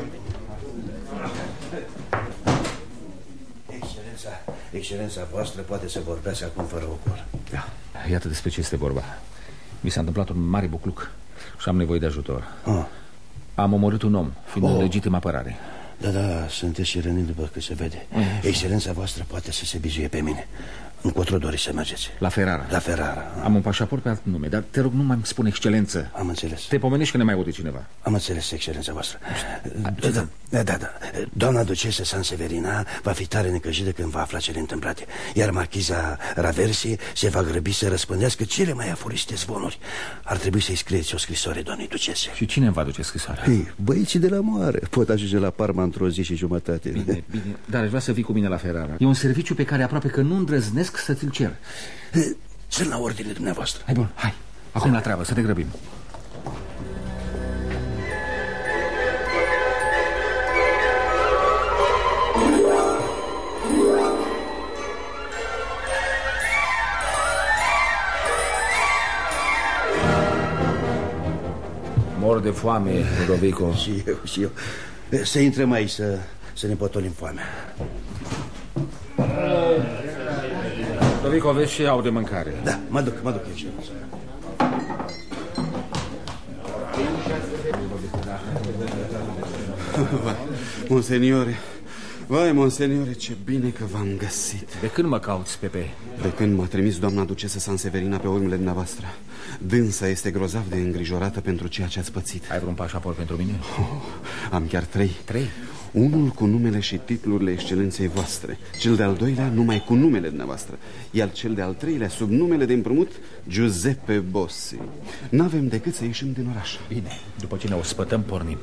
Excelența voastră poate să vorbească acum fără ocor. Da, iată despre ce este vorba. Mi s-a întâmplat un mare bucluc și am nevoie de ajutor. Am omorât un om, fiind în legitimă apărare. Da, sunteți și rănit după că se vede. Excelența voastră poate să se bizuie pe mine. Încotro doriți să mergeți? La Ferrara. La Ferrara. Am un pașaport pe alt nume, dar te rog, nu mai spune excelență. Am înțeles. Te pomenești că ne mai aude cineva. Am înțeles, excelența voastră. Da. Doamna ducesă Sanseverina va fi tare necăjită când va afla cele întâmplate, iar marchiza Raversi se va grăbi să răspândească cele mai aforiste zvonuri. Ar trebui să-i scrieți o scrisoare doamnei ducese. Și cine îmi va duce scrisoarea? Băieții de la moară pot ajunge la Parma într-o zi și jumătate. Bine, dar aș vrea să vii cu mine la Ferrara. E un serviciu pe care aproape că nu îndrăznesc să ți-l cer. Sunt la ordine dumneavoastră. Hai, bun, hai. Acum la treabă, să ne grăbim. Mor de foame, Ludovico. Și eu. Să intrăm aici, să ne potolim foamea. Ludovico, vezi ce au de mâncare. Da, mă duc aici. Monseniore, vai, monseniore, ce bine că v-am găsit. De când mă cauți, Pepe? De când m-a trimis doamna ducesă Sanseverina pe urmele dumneavoastră. Dânsa este grozav de îngrijorată pentru ceea ce ați pățit. Ai vreun pașaport pentru mine? Am chiar 3. 3? Unul cu numele și titlurile excelenței voastre, cel de-al doilea numai cu numele dumneavoastră, iar cel de-al treilea sub numele de împrumut Giuseppe Bossi. N-avem decât să ieșim din oraș. Bine, după ce ne ospătăm, pornim.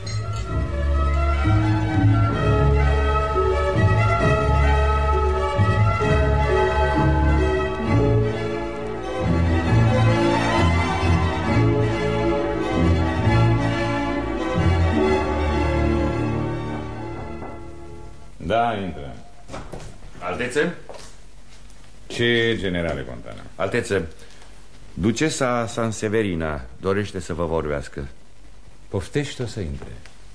Da, intră. Altețe? Ce, generale Fontana? Altețe, ducesa Sanseverina dorește să vă vorbească. Poftește-o să intre.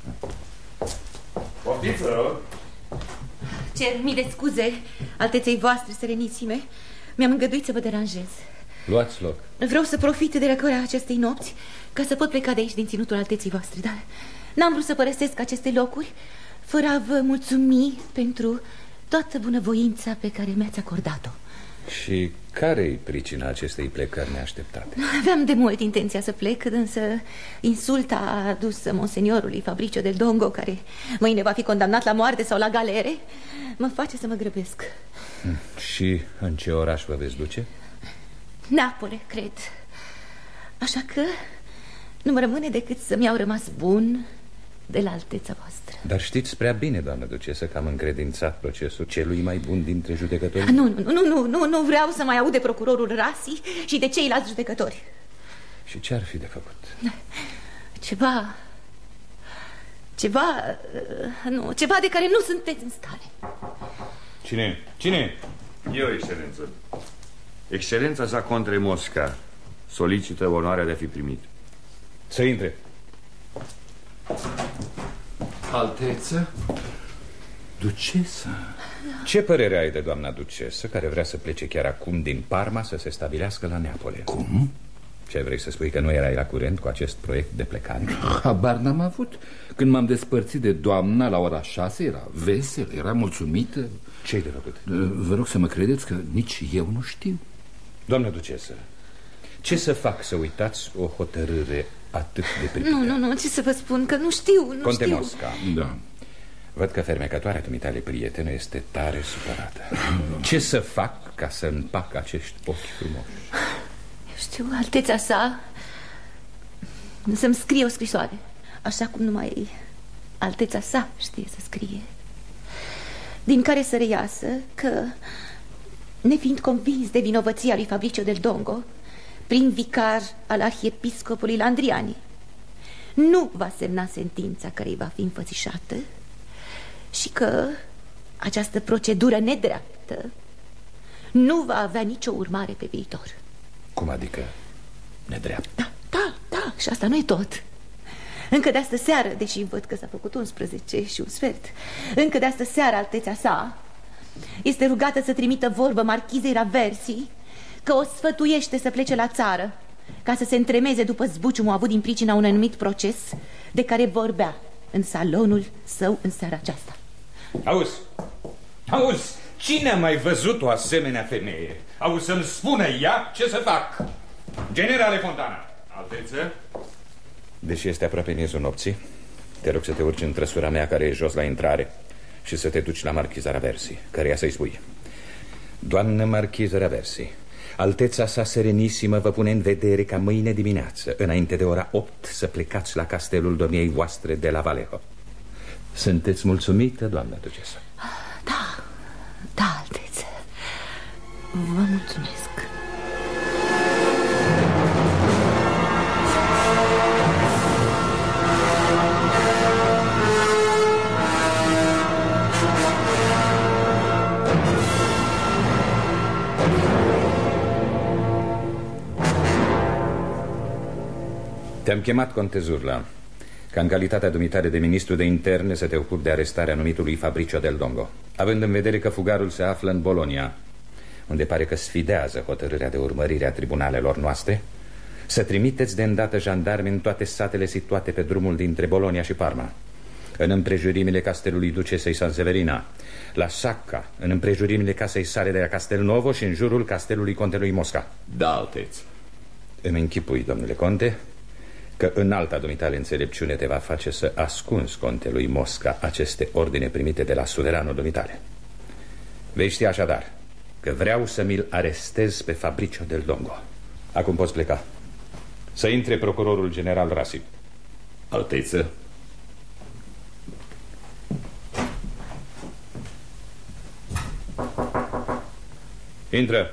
Poftiți, vă rog. Cer mii de scuze, alteței voastre, serenisime. Mi-am îngăduit să vă deranjez. Luați loc. Vreau să profit de răcoarea acestei nopți ca să pot pleca de aici din ținutul alteții voastre, dar n-am vrut să părăsesc aceste locuri fără a vă mulțumi pentru toată bunăvoința pe care mi-ați acordat-o. Și care-i pricina acestei plecări neașteptate? Aveam de mult intenția să plec, însă insulta adusă monseniorului Fabricio del Dongo, care mâine va fi condamnat la moarte sau la galere, mă face să mă grăbesc. Și în ce oraș vă veți duce? Napole, cred. Așa că nu mă rămâne decât să-mi iau rămas bun de la alteța voastră. Dar știți prea bine, doamnă ducesă, că am încredințat procesul celui mai bun dintre judecători. Nu vreau să mai aud de procurorul Rasi și de ceilalți judecători. Și ce ar fi de făcut? Ceva de care nu sunteți în stare. Cine? Eu, excelență. Excelența sa contre Mosca solicită onoarea de a fi primit. Să intre. Alteță? Ducesă? Ce părere ai de doamna ducesă care vrea să plece chiar acum din Parma să se stabilească la Neapole? Cum? Ce vrei să spui, că nu erai la curent cu acest proiect de plecare? Habar n-am avut. Când m-am despărțit de doamna la ora 6 era veselă, era mulțumită. Ce-ai de făcut? Vă rog să mă credeți că nici eu nu știu. Doamna ducesă, ce să fac să uitați o hotărâre atât de pripită? Nu, ce să vă spun, că nu știu. Conte Mosca. Da. Văd că fermecătoarea dumitale prietenă este tare supărată. Ce să fac ca să împac acești ochi frumoși? Știu, alteța sa să-mi scrie o scrisoare, așa cum numai alteța sa știe să scrie, din care să reiasă că, nefiind convins de vinovăția lui Fabricio del Dongo, prin vicar al arhiepiscopului Landriani, nu va semna sentința care îi va fi înfățișată și că această procedură nedreaptă nu va avea nicio urmare pe viitor. Cum adică nedreaptă? Da, și asta nu e tot. Încă de astă seară, deși văd că s-a făcut 11 și un sfert, încă de astă seară alteța sa este rugată să trimită vorbă marchizei Raversi că o sfătuiește să plece la țară ca să se întremeze după zbuciumul avut din pricina unui anumit proces de care vorbea în salonul său în seara aceasta. Auzi, Cine a mai văzut o asemenea femeie? Au să-mi spună ea ce să fac. Generale Fontana. Alteță? Deși este aproape miezul nopții, te rog să te urci în trăsura mea care e jos la intrare și să te duci la marchiza Raversi, căreia să-i spui: Doamnă marchiză Raversi, Alteța sa serenissimă vă pune în vedere ca mâine dimineață, înainte de ora 8, să plecați la castelul domniei voastre de la Vallejo. Sunteți mulțumită, doamnă ducesă? Da, Alteță. Vă mulțumesc. Te-am chemat, conte Zurla, ca în calitatea dumitare de ministru de interne să te ocupi de arestarea numitului Fabricio del Dongo, având în vedere că fugarul se află în Bologna, unde pare că sfidează hotărârea de urmărire a tribunalelor noastre, să trimiteți de îndată jandarmi în toate satele situate pe drumul dintre Bologna și Parma, în împrejurimile castelului ducesei San Severina, la Sacca, în împrejurimile casei sale de la Castelnovo și în jurul castelului contelui Mosca. Da, Alteță. Îmi închipui, domnule conte, că în alta dumitale înțelepciune te va face să ascunzi contelui Mosca aceste ordine primite de la suveranul dumitale. Vei ști așadar că vreau să mi-l arestez pe Fabricio del Dongo. Acum poți pleca. Să intre procurorul general Rasi. Alteță. Intră.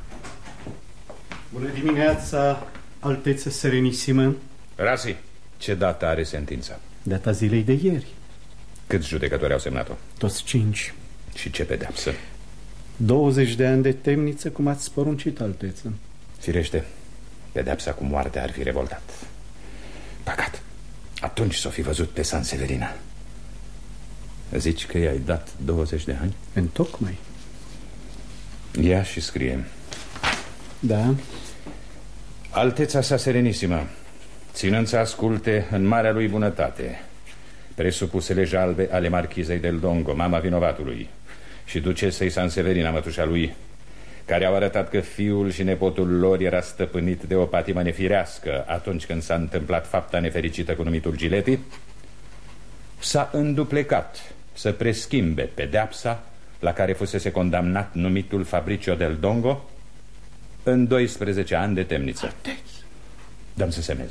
Bună dimineața, Alteță Serenissimă. Rasi, ce dată are sentința? Data zilei de ieri. Câți judecători au semnat-o? Toți 5. Și ce pedeapsă? 20 de ani de temniță, cum ați poruncit, Alteță. Firește, pedeapsa cu moartea ar fi revoltat. Păcat. Atunci s-o fi văzut pe San Severina. Zici că i-ai dat 20 de ani? Întocmai. Ia și scrie. Da. Alteța sa serenissimă, ținând să asculte în marea lui bunătate presupusele jalbe ale marchizei del Dongo, mama vinovatului, și ducesei San Severina, mătușa lui, care au arătat că fiul și nepotul lor era stăpânit de o patimă nefirească atunci când s-a întâmplat fapta nefericită cu numitul Giletti, s-a înduplecat să preschimbe pedeapsa la care fusese condamnat numitul Fabricio del Dongo în 12 ani de temniță. Dăm să semnez.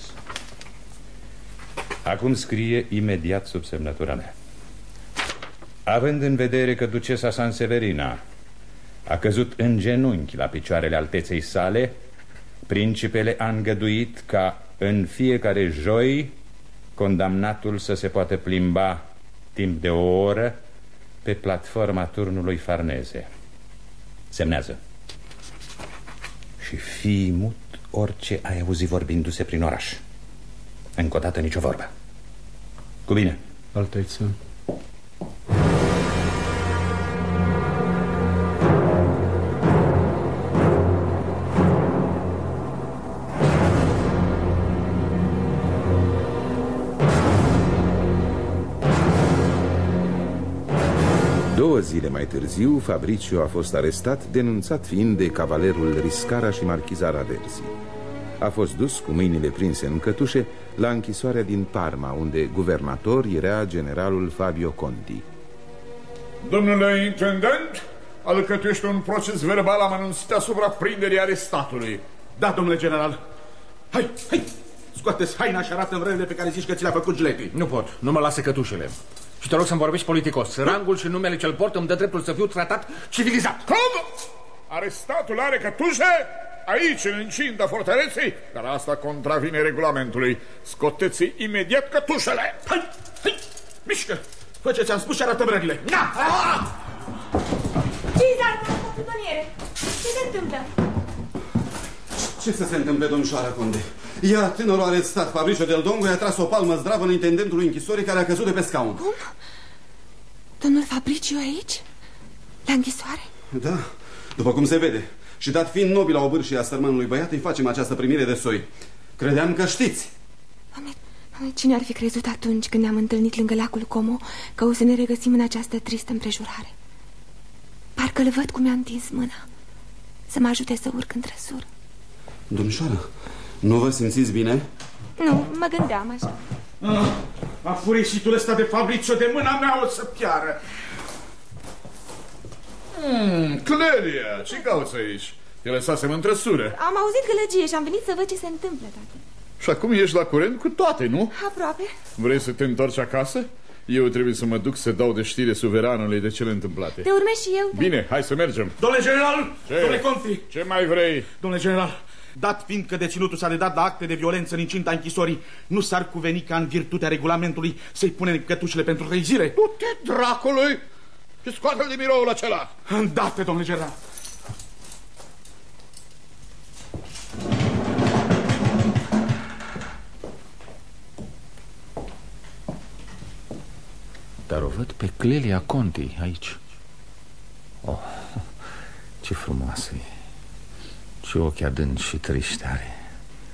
Acum scrie imediat sub semnătura mea: având în vedere că ducesa San Severina a căzut în genunchi la picioarele alteței sale, principele a îngăduit ca în fiecare joi condamnatul să se poată plimba timp de o oră pe platforma turnului Farneze. Semnează. Și fii mut orice ai auzit vorbindu-se prin oraș. Încă o dată nicio vorbă. Cu bine. Alteță. Două zile mai târziu, Fabricio a fost arestat, denunțat fiind de cavalerul Riscara și marchiza Raversi. A fost dus cu mâinile prinse în cătușe la închisoarea din Parma, unde guvernator era generalul Fabio Conti. Domnule intendent, alcătuiește un proces verbal amănunțit asupra prinderii arestatului. Da, domnule general. Hai, scoateți haina și arată vremile pe care zici că ți le-a făcut Giletti. Nu pot, nu mă lasă cătușele. Și te rog să-mi vorbești politicos. Rangul și numele ce-l port îmi dă dreptul să fiu tratat civilizat. Cum? Arestatul are cătușe? Aici, în incinta fortăreței? Dar asta contravine regulamentului. Scoteți imediat cătușele. Hai, mișcă! Fă ce ți-am spus și arată vremile. Na! Cezar, putoniere, ce se întâmplă? Ce să se întâmple, domnișoara Conde? Ia, tânărul arestat, Fabricio del Dongo, i-a tras o palmă zdravă în intendentului închisorii care a căzut de pe scaun. Cum? Domnul Fabricio aici? La închisoare? Da, după cum se vede. Și dat fiind nobila obârșie a sărmanului băiat, îi facem această primire de soi. Credeam că știți. Doamne, cine ar fi crezut atunci când ne-am întâlnit lângă lacul Como că o să ne regăsim în această tristă împrejurare? Parcă îl văd cum mi-a întins mâna să mă ajute să urc în trăsură. Domnișoară, nu vă simțiți bine? Nu, mă gândeam așa. Afurisitul ăsta de Fabricio de mâna mea o să piară. Clelia, ce cauți aici? Te lăsasem în trăsură. Am auzit gălăgie și am venit să văd ce se întâmplă, tată. Și acum ești la curent cu toate, nu? Aproape. Vrei să te întorci acasă? Eu trebuie să mă duc să dau de știre suveranului de cele întâmplate. Te urmez și eu, tată. Bine, hai să mergem. Domnule general, Ce? domnule Conti. Ce mai vrei? Domnule general, dat fiind că deținutul s-a redat la acte de violență în incinta închisorii, nu s-ar cuveni ca în virtutea regulamentului să-i punem cătușele pentru trezire? Du-te dracului și scoate-l de biroul acela. Îndată, domnule general. Dar o văd pe Clelia Conti aici. Oh, ce frumoasă e. Ce ochi adânci și triști are.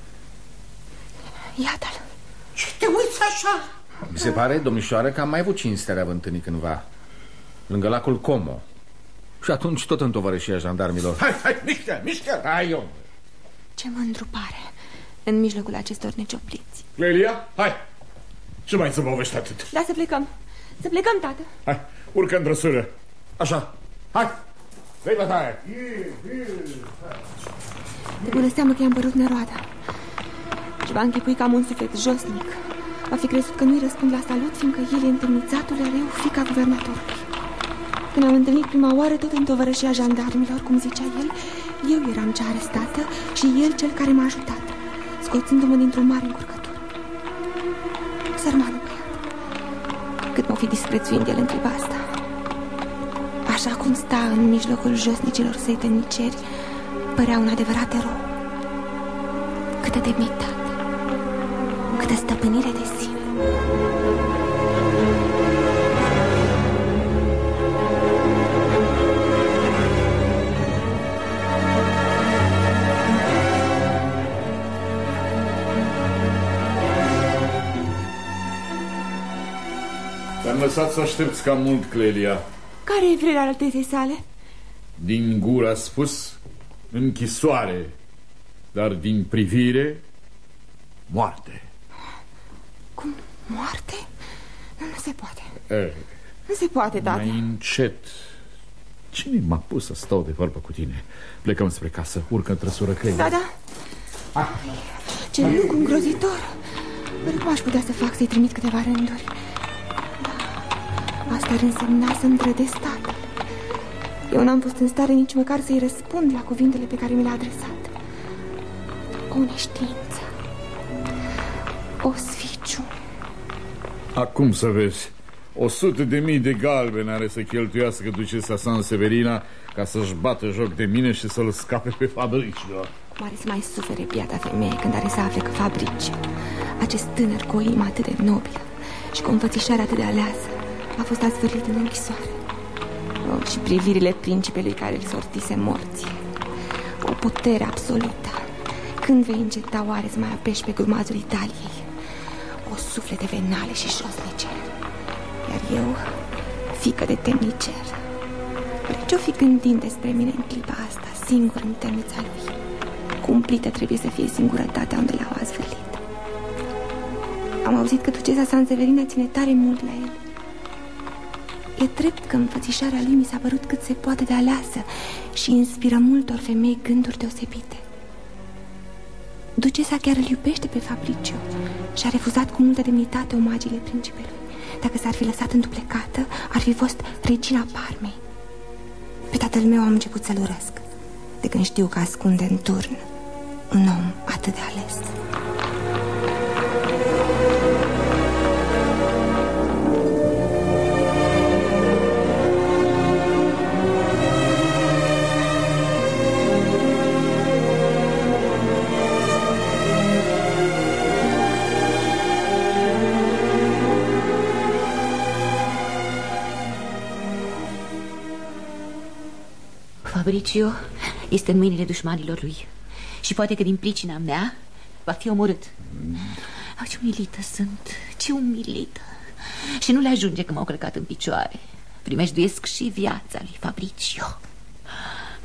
Iată-l. Ce te uiți așa? Mi se pare, domnișoară, că am mai avut cinstea de a vă întâlni cândva lângă lacul Como. Și atunci tot în tovărășia jandarmilor. Hai, mișcă, mișcă. Hai, om. Ce mândru pare în mijlocul acestor neciopliți. Clelia, hai. Ce mai să povești atât? Da, să plecăm. Să plecăm, tată. Hai, urcă în trăsură. Așa, hai. Dă-i bătaie. De bună seamă că i-am părut neroada. Și va închipui că am un suflet josnic. Va fi crezut că nu-i răspund la salut, fiindcă el e întemnițatul ereu, fiica guvernatorului. Când am întâlnit prima oară, tot în tovărășia jandarmilor, cum zicea el, eu eram cea arestată și el cel care m-a ajutat, scoțându-mă dintr-o mare încurcătură. Sărmanul băiat, cât m-o fi disprețuind el în clipa asta. Așa cum sta în mijlocul josnicilor săi temniceri, părea un adevărat erou. Câtă demnitate, câtă stăpânire de sine. Te-am lăsat să aștepți cam mult, Clelia. Care e vrerea altezei sale? Din gură a spus închisoare, dar din privire moarte. Cum? Moarte? Nu se poate. Nu se poate, tată. Mai încet. Cine m-a pus să stau de vorbă cu tine? Plecăm spre casă, urcă în trăsură, Clelia. Da. Ce lucru îngrozitor. Dar cum aș putea să fac să-i trimit câteva rânduri? Da, asta ar însemna să-mi trădesc tatăl. Eu n-am fost în stare nici măcar să-i răspund la cuvintele pe care mi le-a adresat. O neștiință, o sficiune. Acum să vezi, 100.000 de galbeni are să cheltuiască ducesa San Severina ca să-și bată joc de mine și să-l scape pe Fabricio. Mare să mai sufere biata femeie când are să afle că Fabricio, acest tânăr cu o inimă atât de nobilă și cu o înfățișare atât de aleasă, a fost azvârlit în închisoare. Și privirile principelui care îl sortise morții. O putere absolută. Când vei înceta oare să mai apeși pe grumazul Italiei? O suflete venale și josnice. Iar eu, fiică de temnicer, ce-o fi gândind despre mine în clipa asta, singur în temnița lui? Cumplită trebuie să fie singurătatea unde l-au azvârlit. Am auzit că ducesa San Severina ține tare mult la el. E drept că înfățișarea lui mi s-a părut cât se poate de aleasă și inspiră multor femei gânduri deosebite. Ducesa chiar îl iubește pe Fabricio și a refuzat cu multă demnitate omagiile principelui. Dacă s-ar fi lăsat înduplecată, ar fi fost regina Parmei. Pe tatăl meu am început să-l urăsc, de când știu că ascunde în turn un om atât de ales. Fabricio este în mâinile dușmanilor lui și poate că din pricina mea va fi omorât. Ce umilită sunt, ce umilită. Și nu le ajunge că m-au călcat în picioare. Primejduiesc și viața lui Fabricio.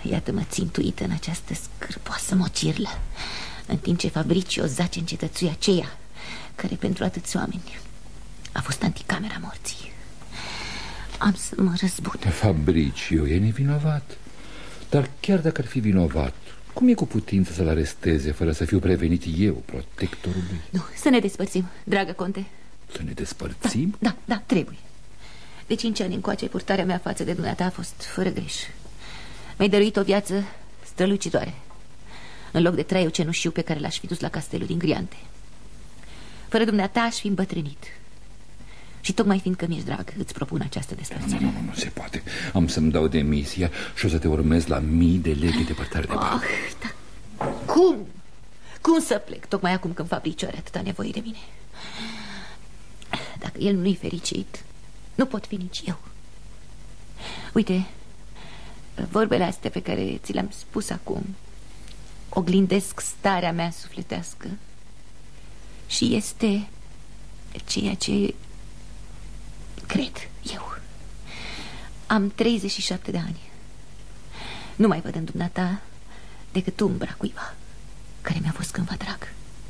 Iată-mă țintuită în această scârboasă mocirlă, în timp ce Fabricio zace în cetățuia aceea, care pentru atâți oameni a fost anticamera morții. Am să mă răzbun. Fabricio e nevinovat. Dar chiar dacă ar fi vinovat, cum e cu putință să-l aresteze fără să fiu prevenit eu, protectorul lui? Nu, să ne despărțim, dragă conte. Să ne despărțim? Da, trebuie. De 5 ani încoace, purtarea mea față de dumneata a fost fără greș. Mi-ai dăruit o viață strălucitoare, în loc de traiul cenușiu pe care l-aș fi dus la castelul din Griante. Fără dumneata aș fi îmbătrânit. Și tocmai fiindcă mi-ești drag, îți propun această despărțire. Nu se poate. Am să-mi dau demisia și o să te urmez la mii de leghe depărtare de parte. Da. Cum? Cum să plec tocmai acum când Fabricio are atâta nevoie de mine? Dacă el nu-i fericit, nu pot fi nici eu. Uite, vorbele astea pe care ți le-am spus acum oglindesc starea mea sufletească și este ceea ce cred eu. Am 37 de ani. Nu mai văd în dumneata decât umbra cuiva care mi-a fost cândva drag.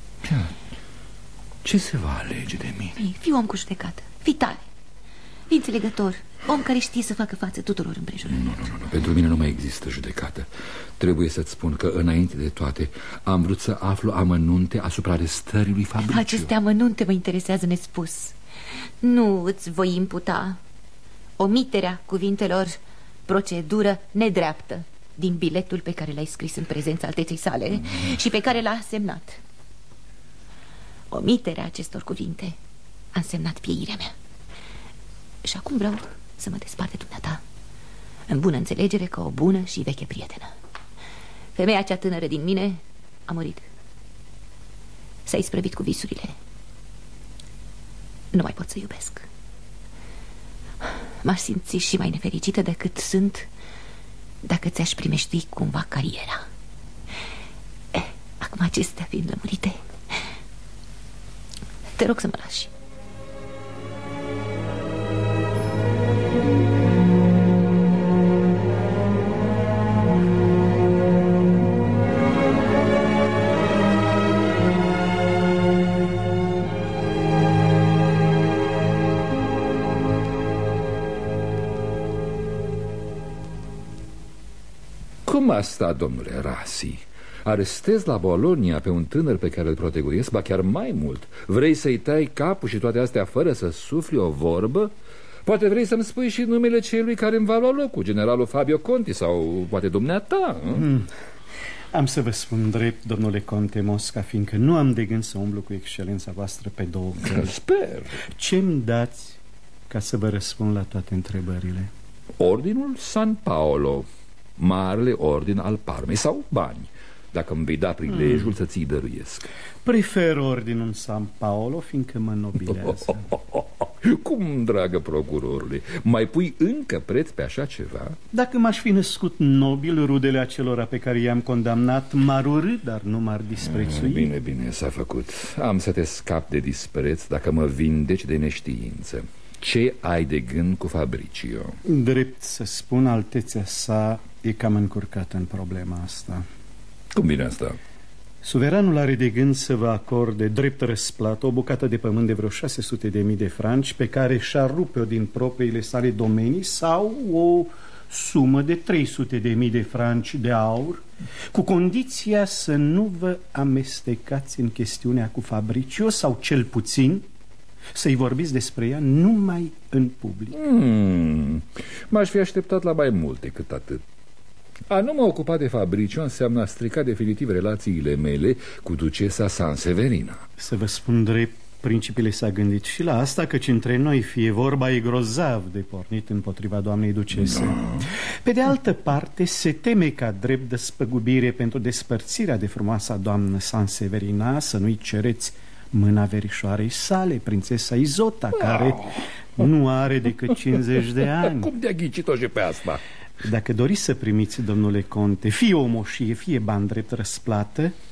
Ce se va alege de mine? Fii om cu judecată, fii tare, fii înțelegător, om care știe să facă față tuturor împrejurărilor. Nu, pentru mine nu mai există judecată. Trebuie să-ți spun că înainte de toate am vrut să aflu amănunte asupra arestării lui Fabricio. Aceste amănunte mă interesează nespus. Nu îți voi imputa omiterea cuvintelor procedură nedreaptă din biletul pe care l-ai scris în prezența alteței sale și pe care l-a semnat. Omiterea acestor cuvinte a însemnat pieirea mea. Și acum vreau să mă despart de dumneata, în bună înțelegere, ca o bună și veche prietenă. Femeia cea tânără din mine a murit. S-a isprăvit cu visurile. Nu mai pot să iubesc. M-aș simți și mai nefericită decât sunt dacă ți-aș primești cumva cariera. Acum acestea fiind lămurite, te rog să mă lași. Cum a stat, domnule Rasi? Arestezi la Bologna pe un tânăr pe care îl proteguiesc, ba chiar mai mult. Vrei să-i tai capul și toate astea fără să sufli o vorbă? Poate vrei să-mi spui și numele celui care îmi va lua locul, generalul Fabio Conti sau poate dumneata. Am să vă spun drept, domnule Conte Mosca, fiindcă nu am de gând să umblu cu excelența voastră pe două căi. Sper. Ce-mi dați ca să vă răspund la toate întrebările? Ordinul San Paolo, marele ordin al Parmei, sau bani, dacă îmi vei da prilejul să ți-i dăruiesc. Prefer ordinul San Paolo, fiindcă mă nobilează. Cum, dragă procurorule, mai pui încă preț pe așa ceva? Dacă m-aș fi născut nobil, rudele acelora pe care i-am condamnat m-ar urâ, dar nu m-ar disprețui. Bine, s-a făcut. Am să te scap de dispreț dacă mă vindeci de neștiință. Ce ai de gând cu Fabricio? Drept să spun, altețea sa e cam încurcată în problema asta. Cum vine asta? Suveranul are de gând să vă acorde drept răsplată o bucată de pământ de vreo 600.000 de franci pe care și-ar rupe-o din propriile sale domenii sau o sumă de 300.000 de franci de aur, cu condiția să nu vă amestecați în chestiunea cu Fabricio sau cel puțin să-i vorbiți despre ea numai în public. M-aș fi așteptat la mai mult decât atât. A nu mă ocupa de Fabricio înseamnă a strica definitiv relațiile mele cu ducesa Sanseverina. Să vă spun drept, principiile s-a gândit și la asta, căci între noi, fie vorba, e grozav de pornit împotriva doamnei ducese. Pe de altă parte, se teme ca drept de spăgubire pentru despărțirea de frumoasa doamnă Sanseverina să nu-i cereți mâna verișoarei sale, prințesa Izota, care nu are decât 50 de ani. Cum de-a ghicit-o și pe asta? Dacă doriți să primiți, domnule conte, fie o moșie, fie bani drept răsplată,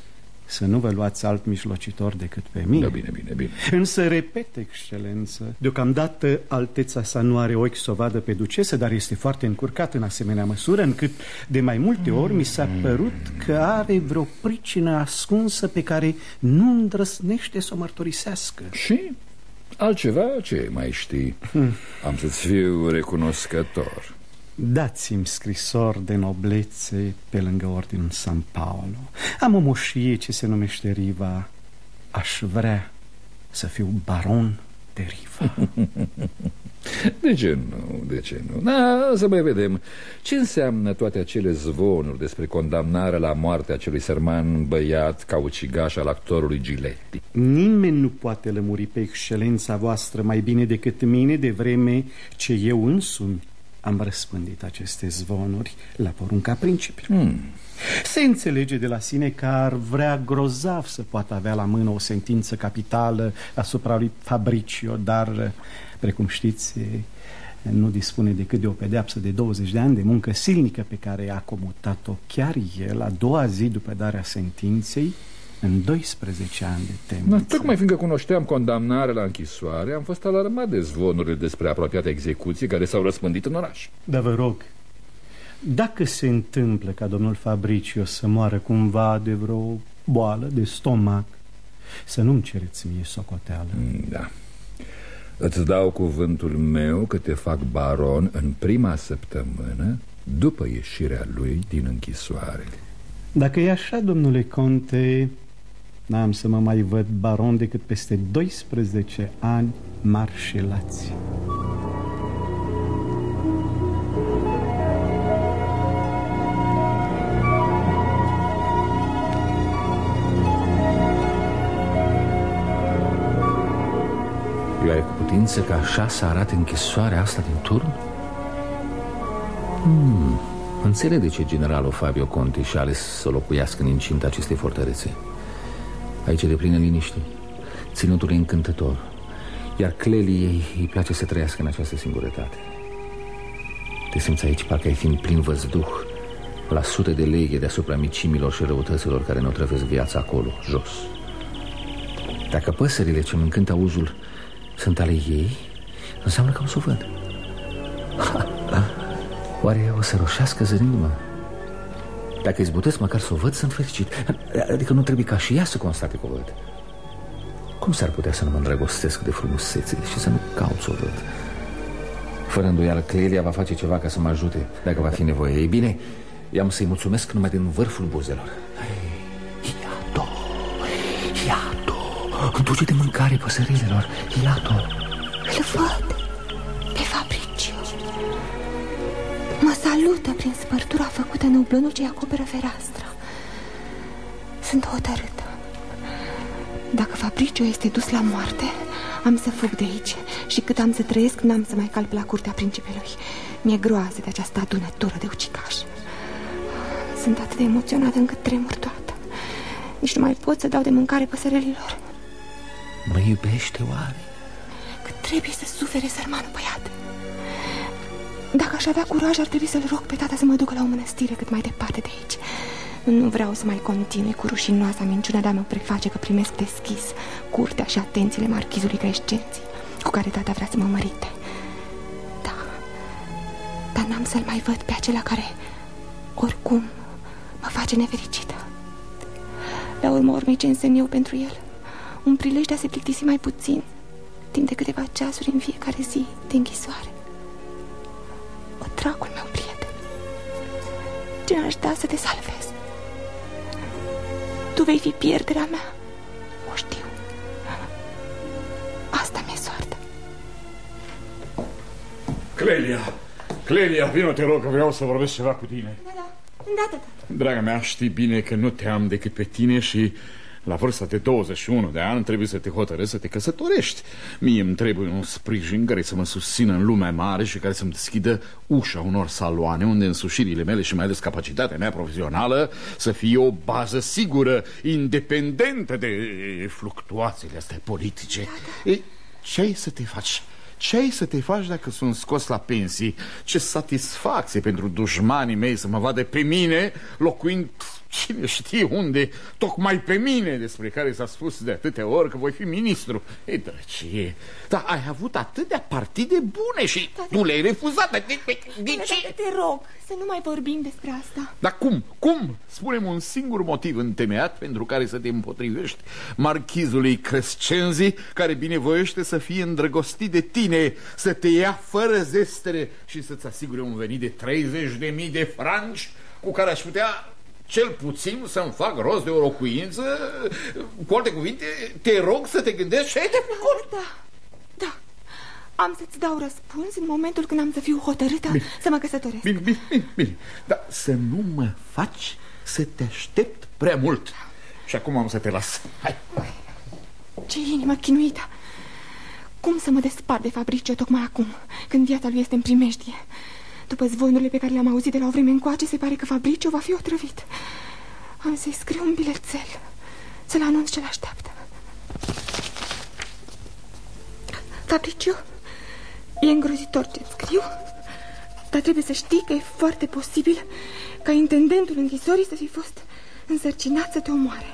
să nu vă luați alt mijlocitor decât pe mine. Da, bine. Însă, repet, excelență, deocamdată alteța sa nu are ochi să o vadă pe ducesă, dar este foarte încurcat în asemenea măsură, încât de mai multe ori mi s-a părut că are vreo pricină ascunsă pe care nu îndrăsnește să o mărturisească. Și altceva ce mai știi? Am să-ți fiu recunoscător. Dați-mi scrisori de noblețe pe lângă ordinul San Paolo. Am o moșie ce se numește Riva. Aș vrea să fiu baron de Riva. De ce nu? Da, să mai vedem. Ce înseamnă toate acele zvonuri despre condamnarea la moarte a acelui sărman băiat ca ucigaș al actorului Giletti? Nimeni nu poate lămuri pe excelența voastră mai bine decât mine, de vreme ce eu însumi am răspândit aceste zvonuri la porunca principiului. Se înțelege de la sine că ar vrea grozav să poată avea la mână o sentință capitală asupra lui Fabricio, dar, precum știți, nu dispune decât de o pedeapsă de 20 de ani de muncă silnică pe care a comutat-o chiar el a doua zi după darea sentinței, în 12 ani de temniță. Tocmai fiindcă cunoșteam condamnarea la închisoare, am fost alarmat de zvonurile despre apropiate execuții care s-au răspândit în oraș. Dar vă rog, dacă se întâmplă ca domnul Fabricio să moară cumva de vreo boală de stomac, să nu-mi cereți mie socoteală. Da. Îți dau cuvântul meu că te fac baron în prima săptămână după ieșirea lui din închisoare. Dacă e așa, domnule conte, n-am să mă mai văd baron decât peste 12 ani marșelați. Eu ai cu putință ca așa să arate închisoarea asta din turn? Înțeleg de ce generalul Fabio Conti și-a ales să locuiască în incinta acestei fortărețe. Aici e de plină liniște, ținutul e încântător, iar Cleliei îi place să trăiască în această singurătate. Te simți aici parcă ai fi în plin văzduh, la sute de leghe deasupra micimilor și răutăților care ne otrăvesc viața acolo, jos. Dacă păsările ce-mi încântă auzul sunt ale ei, înseamnă că am să o văd. Oare o să roșească zărindu-mă? Dacă izbutesc măcar să o văd, sunt fericit. Adică nu trebuie ca și ea să constate că o văd. Cum s-ar putea să nu mă îndrăgostesc de frumusețe și să nu caut să o văd? Fără îndoială, Clelia va face ceva ca să mă ajute, dacă va fi nevoie. Ei bine, i-am să-i mulțumesc numai din vârful buzelor. Iato, duce de mâncare păsărilor. Iato. Îl văd pe Fabricio. Mă salută prin spărtura făcută în oblonul ce acoperă fereastra. Sunt hotărâtă. Dacă Fabricio este dus la moarte, am să fug de aici. Și cât am să trăiesc, n-am să mai calp la curtea principelui. Mi-e groază de această adunătură de ucigași. Sunt atât de emoționată încât tremur toată. Nici nu mai pot să dau de mâncare păsărelilor. Mă iubește oare? Cât trebuie să sufere sărmanul băiat. Dacă aș avea curaj, ar trebui să-l rog pe tata să mă ducă la o mănăstire cât mai departe de aici. Nu vreau să mai continui cu rușinoasa minciună de a mă preface că primesc deschis curtea și atențiile marchizului Crescenții, cu care tata vrea să mă mărite. Da, dar n-am să-l mai văd pe acela care oricum mă face nefericită. La urmă urmei, ce însemn eu pentru el? Un prilej de a se plictisi mai puțin, timp de câteva ceasuri în fiecare zi de închisoare. O, dragul meu prieten, ce n-aș da să te salvez? Tu vei fi pierderea mea, o știu. Asta mi-e soarta. Clelia, vină, te rog, că vreau să vorbesc ceva cu tine. Da. Draga mea, știi bine că nu te am decât pe tine și la vârsta de 21 de ani trebuie să te hotărăști să te căsătorești. Mie îmi trebuie un sprijin care să mă susțină în lumea mare și care să-mi deschidă ușa unor saloane unde însușirile mele și mai ales capacitatea mea profesională să fie o bază sigură, independentă de fluctuațiile astea politice. Ei, ce ai să te faci? Ce ai să te faci dacă sunt scos la pensii? Ce satisfacție pentru dușmanii mei să mă vadă pe mine locuind cine știe unde, tocmai pe mine, despre care s-a spus de atâtea ori că voi fi ministru. Ei, drăcie, dar ai avut atâtea partide bune și tu le-ai refuzat. De ce? Te rog să nu mai vorbim despre asta. Dar cum? Cum? Spune-mi un singur motiv întemeiat pentru care să te împotrivești marchizului Crescenzi, care binevoiește să fie îndrăgostit de tine, să te ia fără zestere și să-ți asigure un venit de 30.000 de franci, cu care aș putea cel puțin să-mi fac rost de o locuință. Cu alte cuvinte, te rog să te gândești și ai de făcut. Da, am să-ți dau răspuns în momentul când am să fiu hotărâtă să mă căsătoresc. Bine, dar să nu mă faci să te aștept prea mult. Și acum am să te las. Hai. Ce inimă chinuită. Cum să mă despart de Fabricio tocmai acum, când viața lui este în primejdie? După zvonurile pe care le-am auzit de la o vreme încoace, se pare că Fabricio va fi otrăvit. Am să-i scriu un bilețel, să-l anunț ce l-așteaptă. Fabricio, e îngrozitor ce-ți scriu, dar trebuie să știi că e foarte posibil ca intendentul închisorii să fi fost însărcinat să te omoare.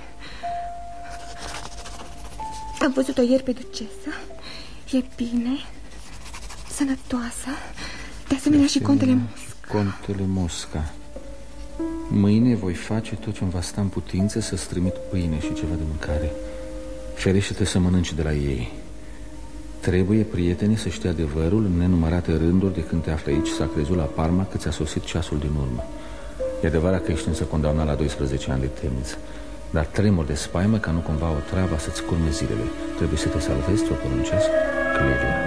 Am văzut-o ieri pe ducesă. E bine, sănătoasă. De asemenea și contele Mosca. Contele Mosca. Mâine voi face tot ce-mi va sta în putință să-ți trimit pâine și ceva de mâncare. Ferește-te să mănânci de la ei. Trebuie, prietene, să știi adevărul în nenumărate rânduri de când te afli aici. S-a crezut la Parma că ți-a sosit ceasul din urmă. E adevărat că ești însă condamnat la 12 ani de temniță, dar tremur de spaimă ca nu cumva o travă să-ți curme zilele. Trebuie să te salvezi, ți-o poruncesc, Clelia.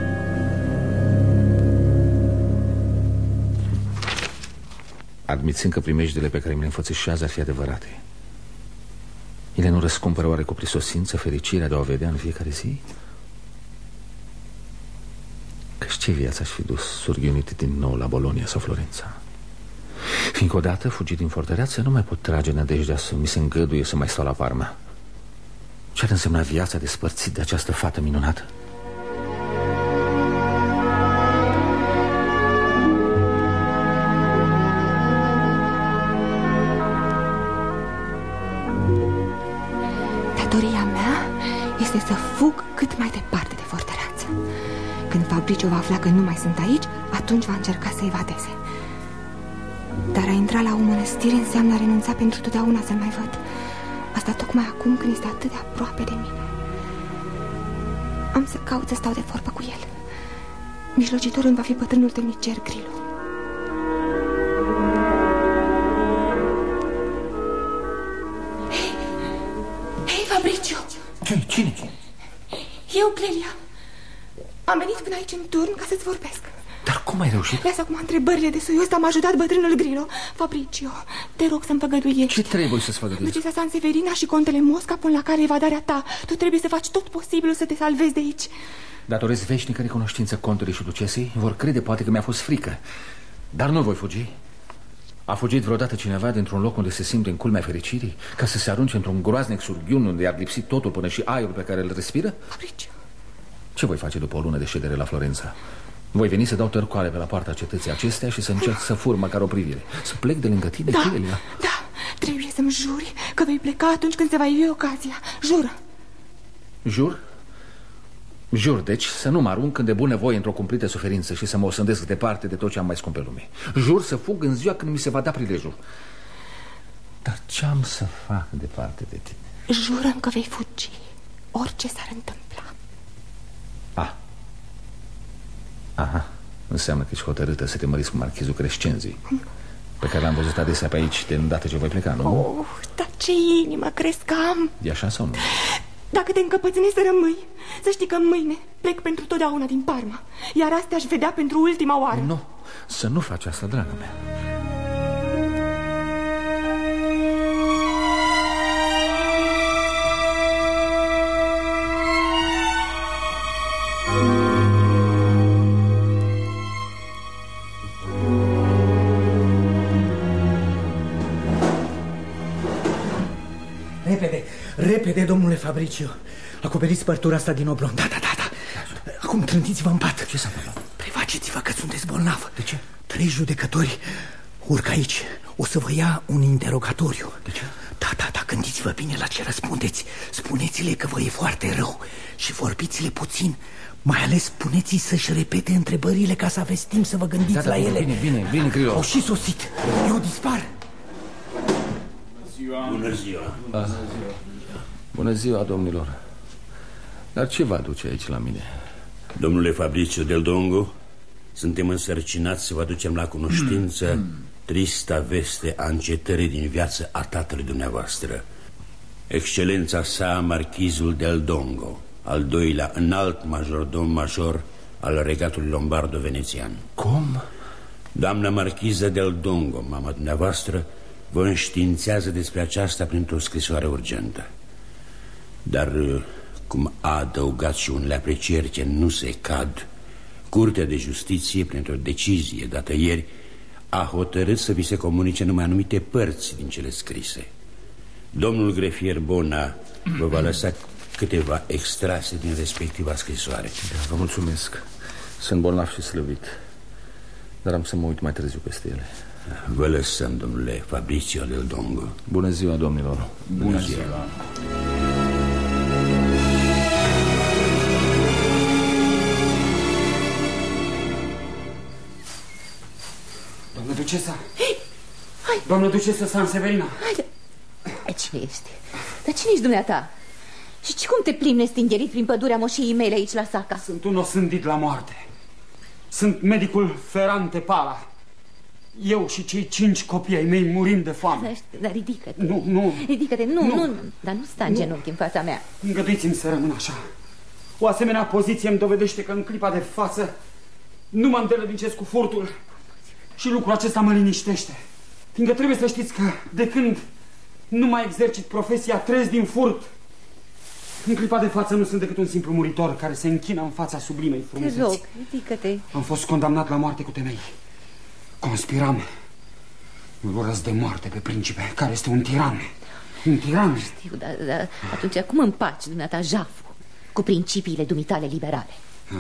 Admițând că primejdile pe care mi le înfățișează ar fi adevărate, ele nu răscumpără oare cu prisosință fericirea de a o vedea în fiecare zi? Că-și ce viață aș fi dus surghiunit din nou la Bologna sau Florența? Fiindcă odată, fugit din fortăreață, nu mai pot trage nădejdea să mi se îngăduie să mai stau la Parma. Ce ar însemna viața despărțit de această fată minunată? Datoria mea este să fug cât mai departe de fortăreață. Când Fabricio va afla că nu mai sunt aici, atunci va încerca să evadeze. Dar a intra la o mănăstire înseamnă a renunța pentru totdeauna să-l mai văd. Asta tocmai acum când este atât de aproape de mine. Am să caut să stau de vorbă cu el. Mijlocitorul îmi va fi bătrânul temnicer Grillo. Hei, Fabricio! Cine? Eu, Clelia. Am venit până aici în turn ca să-ți vorbesc. Dar cum ai reușit? Lasă acum întrebările de soiul ăsta. M-a ajutat bătrânul Grillo. Fabricio, te rog să-mi făgăduiești. Ce trebuie să-ți făgăduiești? Ducesa San Severina și contele Mosca până la care evadarea ta. Tu trebuie să faci tot posibilul să te salvezi de aici. Datorezi veșnică recunoștință contelui și ducesei. Vor crede poate că mi-a fost frică. Dar nu voi fugi. A fugit vreodată cineva dintr-un loc unde se simte în culmea fericirii, ca să se arunce într-un groaznic surghiun unde i-ar lipsi totul până și aerul pe care îl respiră? Fabricio. Ce voi face după o lună de ședere la Florența? Voi veni să dau tărcoale pe la poarta cetății acestea și să încerc să fur măcar o privire. Să plec de lângă tine, Clelia. Da, trebuie să-mi juri că vei pleca atunci când se va ivi ocazia. Jură. Jur? Jur, deci, să nu mă arunc când de bunăvoie într-o cumplită suferință și să mă osândesc departe de tot ce am mai scump pe lume. Jur să fug în ziua când mi se va da prilejul. Dar ce am să fac departe de tine? Jură-mi că vei fugi, orice s-ar întâmpla. Aha, înseamnă că ești hotărâtă să te măriți cu marchizul Crescenzi, pe care l-am văzut adesea pe aici de îndată ce voi pleca, nu? Dar ce inimă crezi că am? E așa sau nu? Dacă te încăpățânezi să rămâi, să știi că mâine plec pentru totdeauna din Parma. Iar astea aș vedea pentru ultima oară. Nu, să nu faci asta, dragă mea. Repede, domnule Fabricio. Acoperiți spărtura asta din oblon. Da. Acum trântiți-vă în pat. Ce s-a întâmplat? Prefaceți-vă că sunteți bolnav. De ce? 3 judecători urcă aici. O să vă ia un interogatoriu. De ce? Da, gândiți-vă bine la ce răspundeți. Spuneți-le că vă e foarte rău și vorbiți-le puțin. Mai ales spuneți-i să-și repete întrebările ca să aveți timp să vă gândiți la ele. Bine, Criol. Au și sosit. Eu dispar. Bună ziua. Bună ziua, domnilor. Dar ce vă aduce aici la mine? Domnule Fabricio del Dongo, suntem însărcinați să vă aducem la cunoștință trista veste a încetării din viață a tatălui dumneavoastră, Excelența sa, marchizul del Dongo, al doilea înalt majordom major al regatului lombardo-venețian. Cum? Doamna marchiză del Dongo, mama dumneavoastră, vă înștiințează despre aceasta printr-o scrisoare urgentă. Dar, cum a adăugat și unele aprecieri ce nu se cad, Curtea de Justiție, printr-o decizie dată ieri, a hotărât să vi se comunice numai anumite părți din cele scrise. Domnul grefier Bona vă va lăsa câteva extrase din respectiva scrisoare. Vă mulțumesc. Sunt bolnav și slăbit, dar am să mă uit mai târziu peste ele. Vă lăsăm, domnule Fabricio del Dongo. Bună ziua, domnilor. Bună ziua. Doamnă ducesa! Doamnă ducesa Sanseverina! Haide! Cine ești? Dar cine ești dumneata? Și cum te plimbi nestingherit prin pădurea moșiei mele aici la Saca? Sunt un osândit la moarte. Sunt medicul Ferrante Pala. Eu și cei 5 copii ai mei murim de foame. Dar ridică-te. Nu. Ridică-te, nu. Dar nu sta în genunchi în fața mea. Îngăduiți-mi să rămân așa. O asemenea poziție îmi dovedește că în clipa de față nu mă îndelădincesc cu furtul. Și lucrul acesta mă liniștește. Fiindcă trebuie să știți că de când nu mai exercit profesia, trăiesc din furt. În clipa de față nu sunt decât un simplu muritor care se închină în fața sublimei frumuseți. Te rog, ridică-te. Am fost condamnat la moarte cu temei. Conspiram. Îl urăsc de moarte pe principe, care este un tiran. Un tiran. Știu, dar atunci cum împaci dumneata jaful cu principiile dumitale liberale?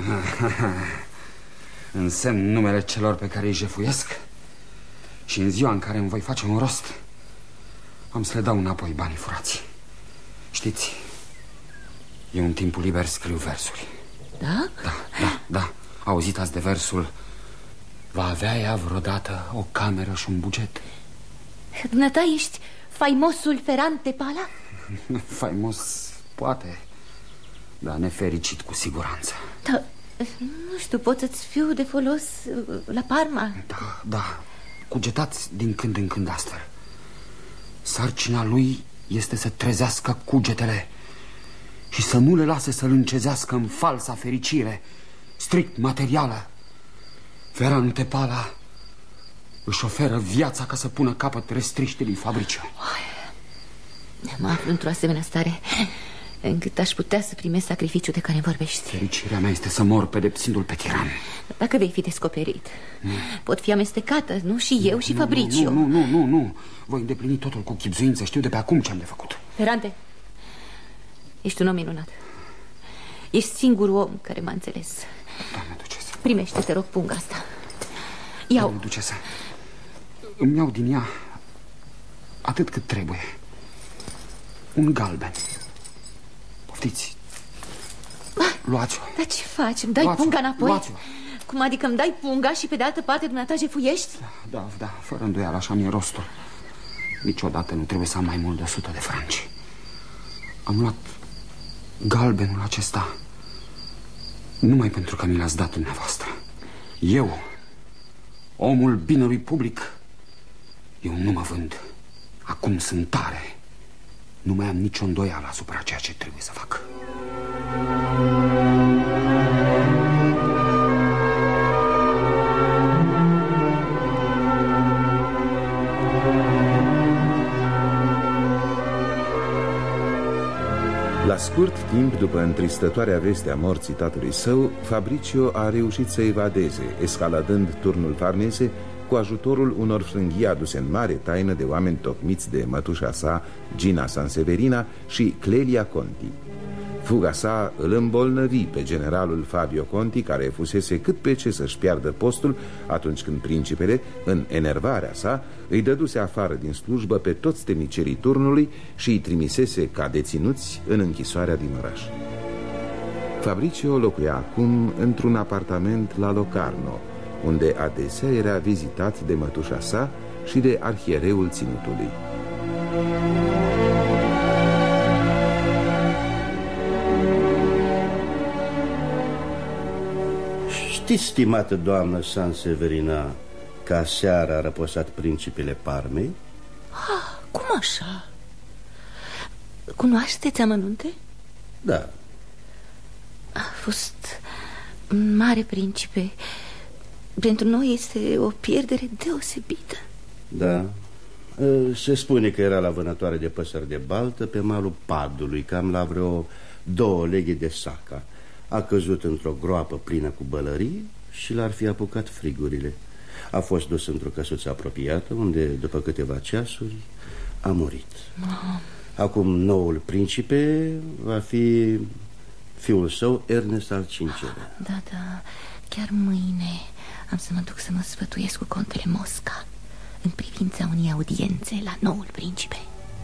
Însemn numele celor pe care îi jefuiesc și în ziua în care îmi voi face un rost am să le dau înapoi banii furați. Știți, eu în timpul liber scriu versuri. Da? Da. Auzit ați de versul va avea ea vreodată o cameră și un buget? Dumneata ești faimosul Ferrante Pala? Faimos, poate, dar nefericit cu siguranță. Da, nu știu, pot să-ți fiu de folos la Parma? Da, cugetați din când în când astfel. Sarcina lui este să trezească cugetele și să nu le lase să-l încezească în falsa fericire strict materială. Ferrante Pala își oferă viața ca să pună capăt restriștii lui Fabricio. Mă aflu într-o asemenea stare încât aș putea să primesc sacrificiul de care vorbești. Fericirea mea este să mor pedepsindu-l pe tiran. Dacă vei fi descoperit, pot fi amestecată, nu? Și eu și Fabricio. Nu. Voi îndeplini totul cu chibzuință. Știu de pe acum ce am de făcut. Ferrante, ești un om minunat. Ești singurul om care m-a înțeles. Doamne ducesă. Primește, te rog, punga asta. Iau. Doamne ducesă, îmi iau din ea atât cât trebuie. Un galben. Poftiți. Luați-o. Dar ce faci? Îmi dai punga înapoi? Luați-o. Cum adică îmi dai punga și pe de altă parte dumneata jefuiești? Da, fără îndoială, așa mi-e rostul. Niciodată nu trebuie să am mai mult de 100 de franci. Am luat galbenul acesta numai pentru că mi l-ați dat dumneavoastră. Eu, omul binelui public, eu nu mă vând. Acum sunt tare. Nu mai am nicio îndoială asupra ceea ce trebuie să fac. La scurt timp după întristătoarea veste a morții tatălui său, Fabricio a reușit să evadeze, escaladând turnul Farnese cu ajutorul unor frânghii aduse în mare taină de oameni tocmiți de mătușa sa, Gina Sanseverina și Clelia Conti. Fuga sa îl îmbolnăvi pe generalul Fabio Conti, care fusese cât pe ce să-și piardă postul atunci când principele, în enervarea sa, îi dăduse afară din slujbă pe toți temnicerii turnului și îi trimisese ca deținuți în închisoarea din oraș. Fabricio locuia acum într-un apartament la Locarno, unde adesea era vizitat de mătușa sa și de arhiereul ținutului. Știți, stimată doamnă Sanseverina, că aseară a răposat principele Parmei? Cum așa? Cunoașteți amănunte? Da. A fost un mare principe. Pentru noi este o pierdere deosebită. Da. Se spune că era la vânătoare de păsări de baltă pe malul Padului, cam la vreo 2 leghe de Saca. A căzut într-o groapă plină cu bălării și l-ar fi apucat frigurile. A fost dus într-o căsuță apropiată, unde, după câteva ceasuri, a murit. Acum noul principe va fi fiul său, Ernest al V-lea. Da, chiar mâine am să mă duc să mă sfătuiesc cu contele Mosca în privința unei audiențe la noul principe.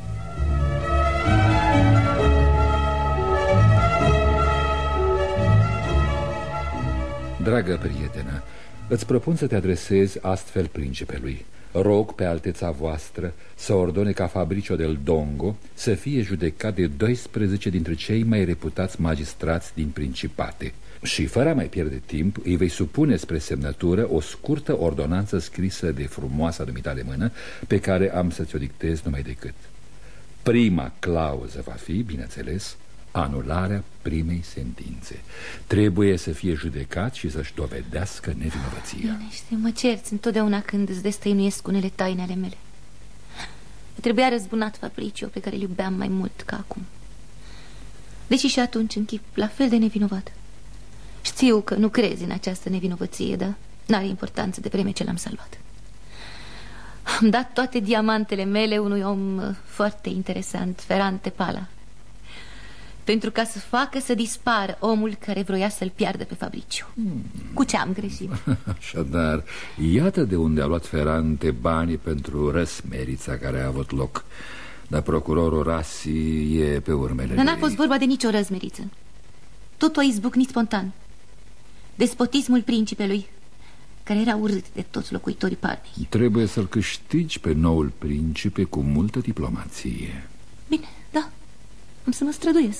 Dragă prietenă, îți propun să te adresezi astfel principelui. Rog pe alteța voastră să ordone ca Fabricio del Dongo să fie judecat de 12 dintre cei mai reputați magistrați din Principate. Și fără a mai pierde timp, îi vei supune spre semnătură o scurtă ordonanță scrisă de frumoasa dumitale mână, pe care am să ți-o dictez numai decât. Prima clauză va fi, bineînțeles, anularea primei sentințe. Trebuie să fie judecat și să-și dovedească nevinovăția. Bine, știu, mă cerți întotdeauna când îți destăinuiesc unele taine ale mele. Trebuia răzbunat Fabricio, pe care îl iubeam mai mult ca acum. Deși și atunci în chip la fel de nevinovat. Știu că nu crezi în această nevinovăție, dar n-are importanță de vreme ce l-am salvat. Am dat toate diamantele mele unui om foarte interesant, Ferrante Pala, pentru ca să facă să dispară omul care vroia să-l piardă pe Fabricio. Cu ce am greșit? Așadar, iată de unde a luat Ferrante banii pentru răsmerița care a avut loc. Dar procurorul Rassi e pe urmele Dar n-a fost vorba de nicio răsmeriță. Totul a izbucnit spontan. Despotismul principelui, care era urât de toți locuitorii Parmei. Trebuie să-l câștigi pe noul principe cu multă diplomație. Bine, da, am să mă străduiesc.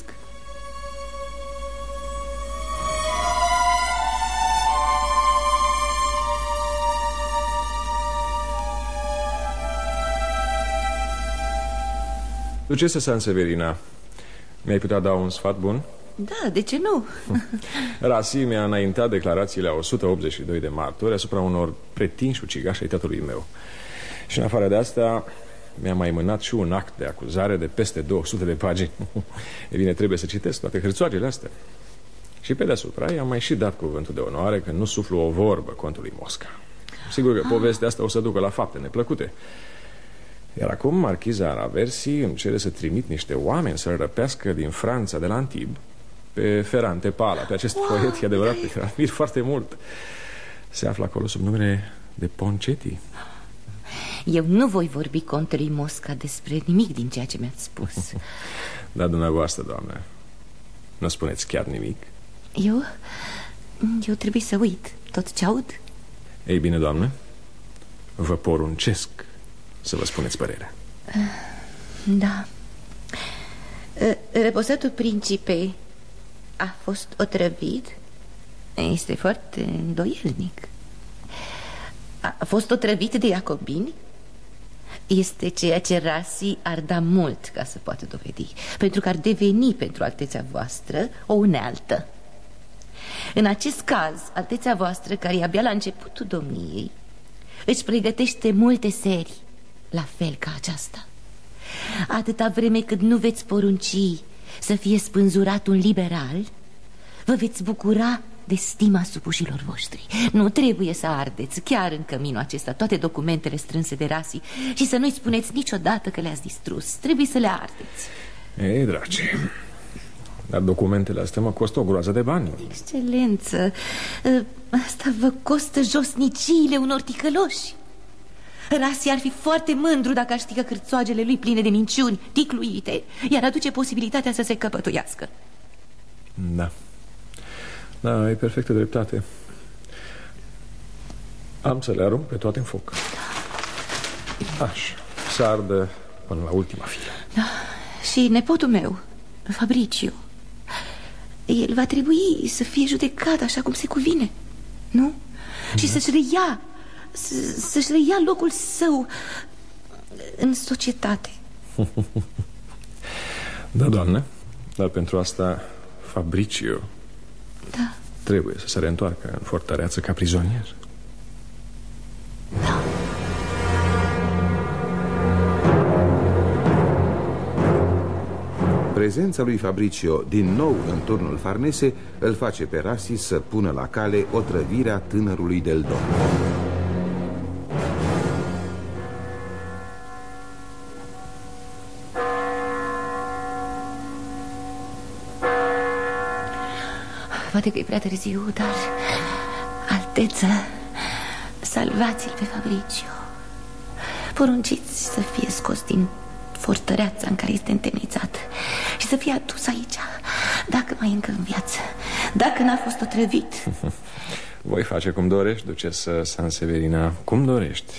Ducesă Sanseverina, mi-ai putea da un sfat bun? Da, de ce nu? Rassi mi-a înaintat declarațiile a 182 de martori asupra unor pretinși ucigași ai tatălui meu. Și în afară de asta mi-a mai mânat și un act de acuzare de peste 200 de pagini. E bine, trebuie să citesc toate hârțoagele astea. Și pe deasupra i-am mai și dat cuvântul de onoare că nu suflu o vorbă contului Mosca. Sigur că povestea asta o să ducă la fapte neplăcute. Iar acum marchiza Raversi îmi cere să trimit niște oameni să-l răpească din Franța, de la Antibes, pe Ferrante Pala, pe acest poet, e adevărat, pe care admir foarte mult. Se află acolo sub numele de Poncetti. Eu nu voi vorbi contrei Mosca despre nimic din ceea ce mi-ați spus. Da, dumneavoastră, doamnă, nu spuneți chiar nimic? Eu trebuie să uit tot ce aud. Ei bine, doamnă, vă poruncesc să vă spuneți părerea. Da. Reposatul principei a fost otrăvit. Este foarte îndoielnic. A fost otrăvit de iacobini. Este ceea ce Rassi ar da mult ca să poată dovedi, pentru că ar deveni pentru altețea voastră o unealtă. În acest caz, altețea voastră, care e abia la începutul domniei, își pregătește multe serii la fel ca aceasta. Atâta vreme cât nu veți porunci să fie spânzurat un liberal, vă veți bucura de stima supușilor voștri. Nu trebuie să ardeți chiar în căminul acesta toate documentele strânse de Rassi și să nu-i spuneți niciodată că le-ați distrus. Trebuie să le ardeți. Ei, dragi, Dar documentele astea mă costă o groază de bani. Excelență, asta vă costă josniciile unor ticăloși. Rasi ar fi foarte mândru dacă ar ști că cârțoagele lui pline de minciuni, ticluite, iar aduce posibilitatea să se căpătuiască. Da. Da, ai perfectă dreptate. Am să le arunc pe toate în foc. Așa, să ardă până la ultima fire. Da. Și nepotul meu, Fabricio, el va trebui să fie judecat așa cum se cuvine, nu? Și să-și reia locul său în societate. Da, doamne. Dar pentru asta Fabricio trebuie să se reîntoarcă în fortăreață ca prizonier. Prezența lui Fabricio din nou în turnul Farnese îl face pe Rasi să pună la cale otrăvirea tânărului Del Dongo. Poate că e prea târziu, dar Alteță, salvați-l pe Fabricio. Porunciți să fie scos din fortăreața în care este întemnițat și să fie adus aici, dacă mai încă în viață, dacă n-a fost otrăvit. Voi face cum dorești, ducesă Sanseverina, cum dorești.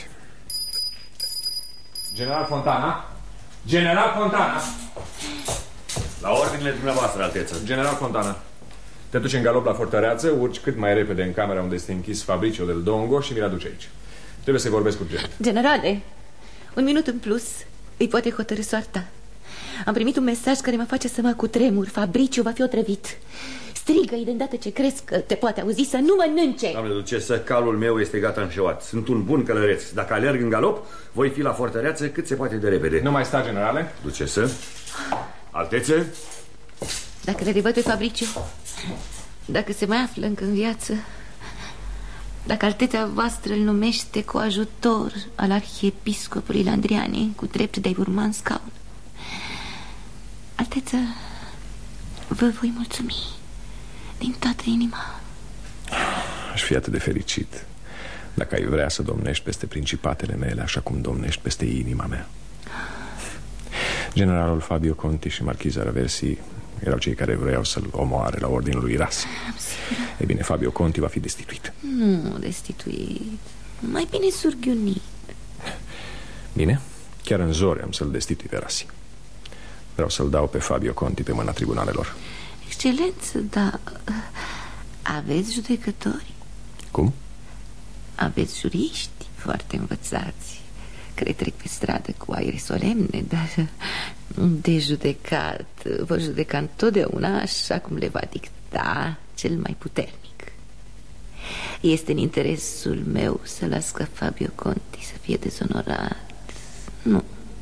General Fontana? General Fontana! La ordinele dumneavoastră, Alteță. General Fontana, te duci în galop la fortăreață, urci cât mai repede în camera unde este închis Fabricio Del Dongo și mi-l aduci aici. Trebuie să vorbesc urgent. Generale, un minut în plus îi poate hotărî soarta. Am primit un mesaj care mă face să mă cutremur. Fabricio va fi otrăvit. Strigă-i de îndată ce crezi că te poate auzi să nu mănânce. Doamne ducesă, calul meu este gata înșeuat. Sunt un bun călăreț. Dacă alerg în galop, voi fi la fortăreață cât se poate de repede. Nu mai sta, generale? Ducesă, Altețe. Dacă le revăd pe Fabricio, dacă se mai află încă în viață, dacă Alteța voastră îl numește coajutor al arhiepiscopului Landriani, cu drept de-ai urma în scaun, Alteță, vă voi mulțumi din toată inima. Aș fi atât de fericit dacă ai vrea să domnești peste principatele mele, așa cum domnești peste inima mea. Generalul Fabio Conti și marchiza Raversi erau cei care vreau să-l omoare la ordinul lui Rasi. E bine, Fabio Conti va fi destituit. Nu destituit, mai bine surghiunit. Bine, chiar în zori am să-l destitui pe Rasi. Vreau să-l dau pe Fabio Conti pe mâna tribunalelor. Excelență, dar aveți judecători? Cum? Aveți juriști foarte învățați care trec pe stradă cu aere solemne, dar de judecat vor judeca întotdeauna așa cum le va dicta cel mai puternic. Este în interesul meu să las ca Fabio Conti să fie dezonorat. Nu.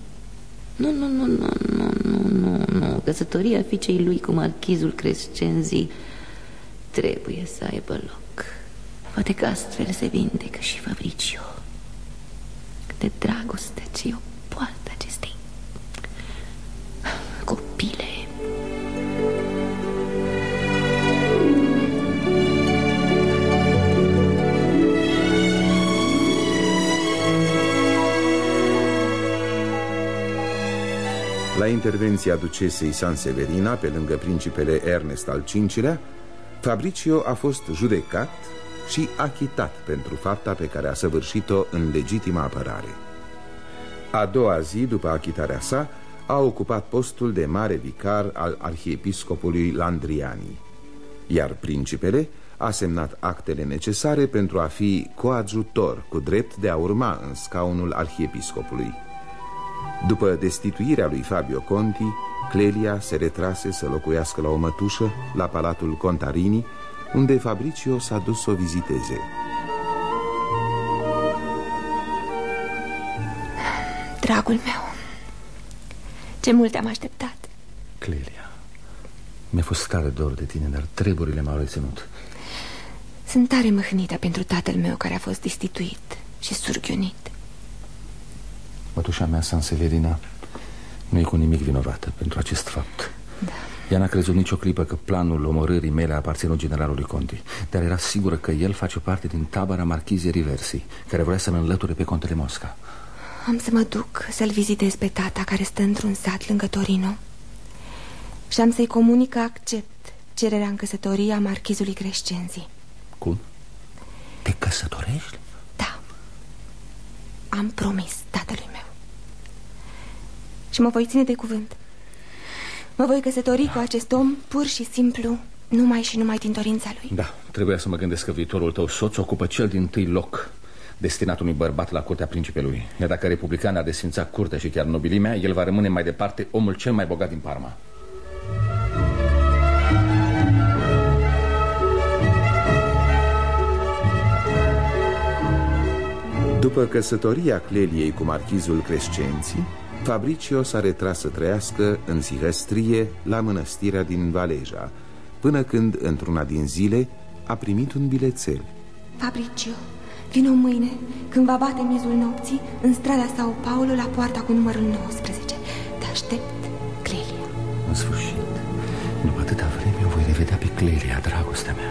Nu. Căsătoria fiicei lui cu marchizul Crescenzi trebuie să aibă loc. Poate că astfel se vindecă și Fabricio de dragoste ce o poartă acestei copile. La intervenția ducesei Sanseverina, pe lângă principele Ernest al V-lea, Fabricio a fost judecat și achitat pentru fapta pe care a săvârșit-o în legitima apărare. A doua zi, după achitarea sa, a ocupat postul de mare vicar al arhiepiscopului Landriani, iar principele a semnat actele necesare pentru a fi coadjutor cu drept de a urma în scaunul arhiepiscopului. După destituirea lui Fabio Conti, Clelia se retrase să locuiască la o mătușă la Palatul Contarini, unde Fabricio s-a dus să o viziteze. Dragul meu, ce mult te-am așteptat. Clelia, mi-a fost tare dor de tine, dar treburile m-au reținut. Sunt tare mâhnită pentru tatăl meu care a fost destituit și surghiunit. Mătușa mea, Sanseverina, nu e cu nimic vinovată pentru acest fapt. Da. Ea n-a crezut nicio clipă că planul omorârii mele a aparținut generalului Conti, dar era sigură că el face parte din tabăra marchizei Riversi, care vrea să-l înlăture pe contele Mosca. Am să mă duc să-l vizitez pe tata, care stă într-un sat lângă Torino, și am să-i comunic că accept cererea în căsătorie a marchizului Crescenzi. Cum? Te căsătorești? Da. Am promis tatălui meu. Și mă voi ține de cuvânt. Mă voi căsători cu acest om pur și simplu, numai și numai din dorința lui. Da, trebuia să mă gândesc că viitorul tău soț ocupă cel dintâi loc destinat unui bărbat la curtea principelui. Iar dacă republicana a desfințat curtea și chiar nobilimea, el va rămâne mai departe omul cel mai bogat din Parma. După căsătoria Cleliei cu marchizul Crescenzi, Fabricio s-a retras să trăiască în sihăstrie la mănăstirea din Valeja, până când, într-una din zile, a primit un bilețel. Fabricio, vino mâine, când va bate miezul nopții, în strada Sao Paulo, la poarta cu numărul 19. Te aștept, Clelia. În sfârșit, după atâta vreme o voi revedea pe Clelia, dragostea mea.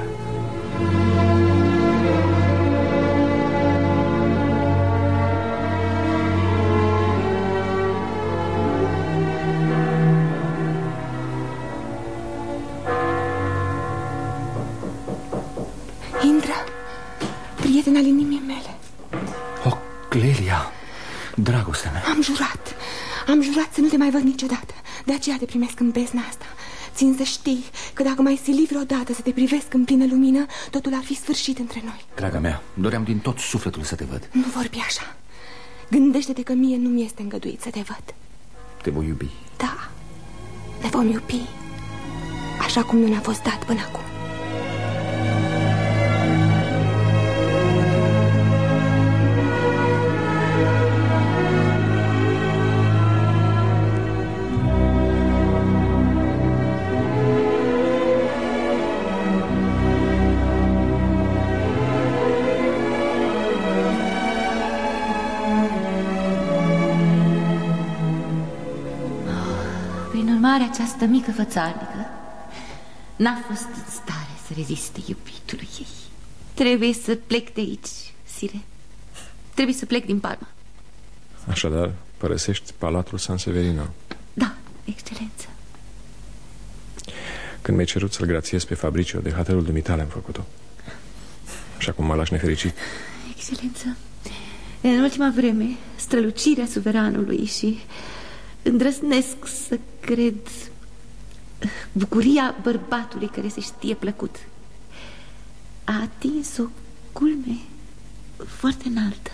Prietena al inimii mele. O, Clelia, dragostea mea. Am jurat să nu te mai văd niciodată. De aceea te primesc în bezna asta. Țin să știi că dacă mai sili vreodată să te privesc în plină lumină, totul ar fi sfârșit între noi. Draga mea, doream din tot sufletul să te văd. Nu vorbi așa. Gândește-te că mie nu mi este îngăduit să te văd. Te voi iubi. Da, ne vom iubi, așa cum nu ne-a fost dat până acum. Această mică fățarnică n-a fost în stare să reziste iubitului ei. Trebuie să plec de aici, Sire. Trebuie să plec din Parma. Așadar, părăsești Palatul San Severino? Da, excelență. Când mi-ai cerut să-l grațiez pe Fabricio de hătărul dumitale, am făcut-o. Și acum mă lași nefericit. Excelență, în ultima vreme, strălucirea suveranului și îndrăznesc să cred bucuria bărbatului care se știe plăcut a atins o culme foarte înaltă.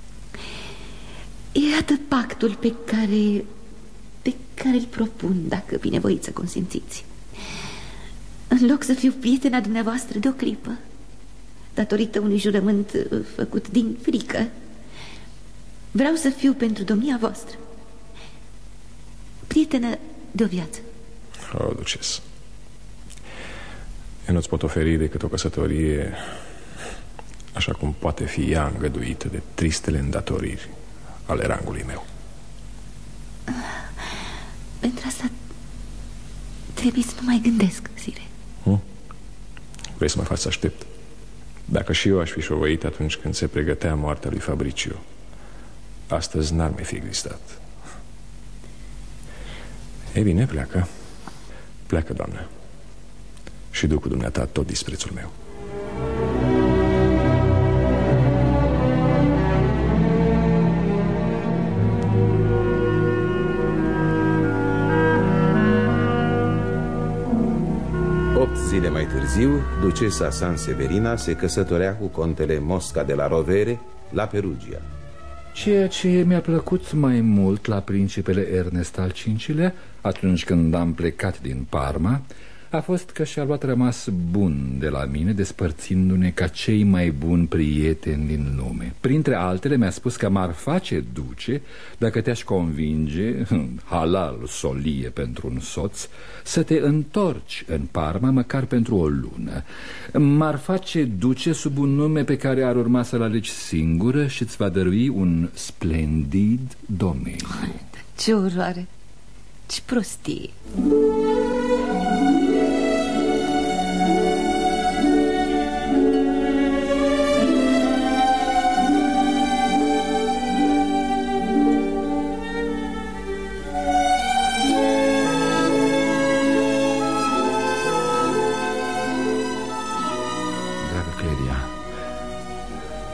Iată pactul pe care îl propun, dacă binevoiți să consimțiți. În loc să fiu prietena dumneavoastră de o clipă, datorită unui jurământ făcut din frică, vreau să fiu pentru domnia voastră prietenă de o viață. O, duces, eu nu-ți pot oferi decât o căsătorie așa cum poate fi ea îngăduită de tristele îndatoriri ale rangului meu. Pentru asta trebuie să nu mai gândesc, Sire. Vrei să mă faci să aștept? Dacă și eu aș fi șovăit atunci când se pregătea moartea lui Fabricio, astăzi n-ar mai fi existat. Ei bine, pleacă. Pleacă, doamnă. Și duc cu dumneata tot disprețul meu. Opt zile mai târziu, ducesa San Severina se căsătorea cu contele Mosca de la Rovere la Perugia. Ceea ce mi-a plăcut mai mult la principele Ernest al V-lea, atunci când am plecat din Parma, a fost că și-a luat rămas bun de la mine, despărțindu-ne ca cei mai buni prieteni din lume. Printre altele mi-a spus că m-ar face duce dacă te-aș convinge, halal solie pentru un soț, să te întorci în Parma măcar pentru o lună. M-ar face duce sub un nume pe care ar urma să-l alegi singură și îți va dărui un splendid domeniu. Ce oroare, ce prostie!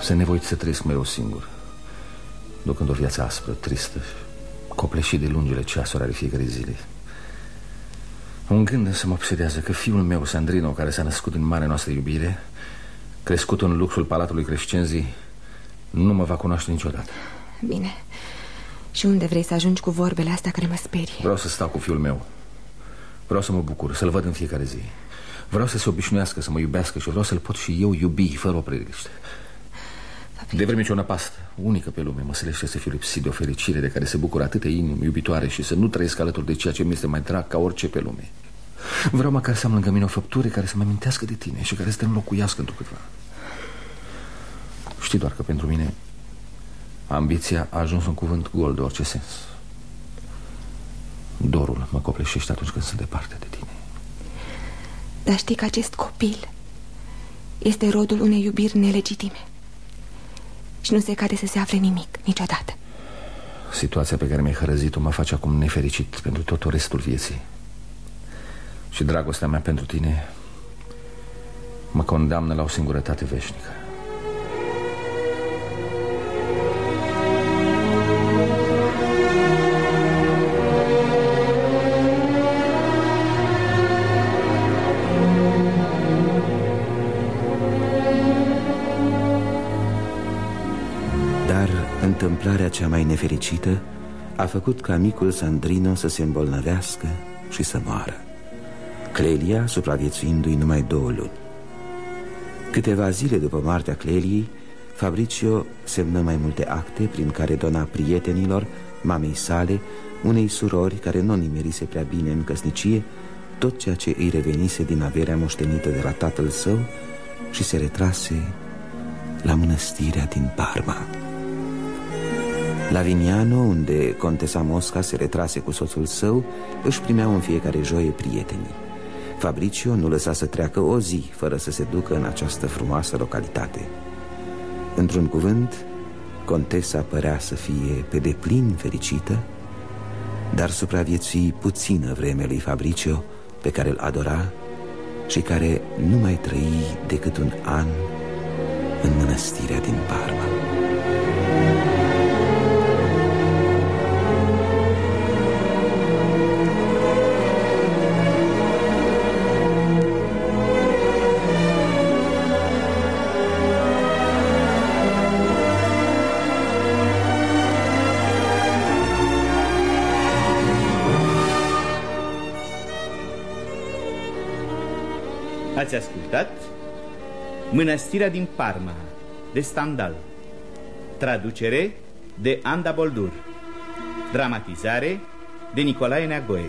Sunt nevoit să trăiesc mereu singur, ducând o viață aspră, tristă, copleșit de lungile ceasuri ale fiecare zile. Un gând însă mă obsedează, că fiul meu, Sandrino, care s-a născut în marea noastră iubire, crescut în luxul palatului Crescenzi, nu mă va cunoaște niciodată. Bine. Și unde vrei să ajungi cu vorbele astea care mă sperie? Vreau să stau cu fiul meu. Vreau să mă bucur, să-l văd în fiecare zi. Vreau să se obișnuiască, să mă iubească și vreau să-l pot și eu iubi fără opreliște. De vreme ce o năpastă unică pe lume mă sălește să fiu lipsit de o fericire de care se bucură atâtea inimi iubitoare și să nu trăiesc alături de ceea ce mi este mai drag ca orice pe lume. Vreau măcar să am lângă mine o făptură care să mă amintească de tine și care să te înlocuiască întrucâtva. Știi doar că pentru mine ambiția a ajuns un cuvânt gol de orice sens. Dorul mă copleșește atunci când sunt departe de tine. Dar știi că acest copil este rodul unei iubiri nelegitime și nu se cade să se afle nimic niciodată. Situația pe care mi-ai hărăzit-o mă face acum nefericit pentru tot restul vieții. Și dragostea mea pentru tine mă condamnă la o singurătate veșnică. Întâmplarea cea mai nefericită a făcut ca micul Sandrino să se îmbolnăvească și să moară, Clelia supraviețuindu-i numai 2 luni. Câteva zile după moartea Cleliei, Fabricio semnă mai multe acte prin care dona prietenilor, mamei sale, unei surori care nu nimerise prea bine în căsnicie, tot ceea ce îi revenise din averea moștenită de la tatăl său și se retrase la mănăstirea din Parma. La Vignano, unde contesa Mosca se retrase cu soțul său, își primeau în fiecare joie prietenii. Fabricio nu lăsa să treacă o zi fără să se ducă în această frumoasă localitate. Într-un cuvânt, contesa părea să fie pe deplin fericită, dar supraviețui puțină vreme lui Fabricio, pe care îl adora și care nu mai trăi decât 1 an în mănăstirea din Parma. Ați ascultat Mănăstirea din Parma de Stendhal, traducere de Anda Boldur, dramatizare de Nicolae Neagoe.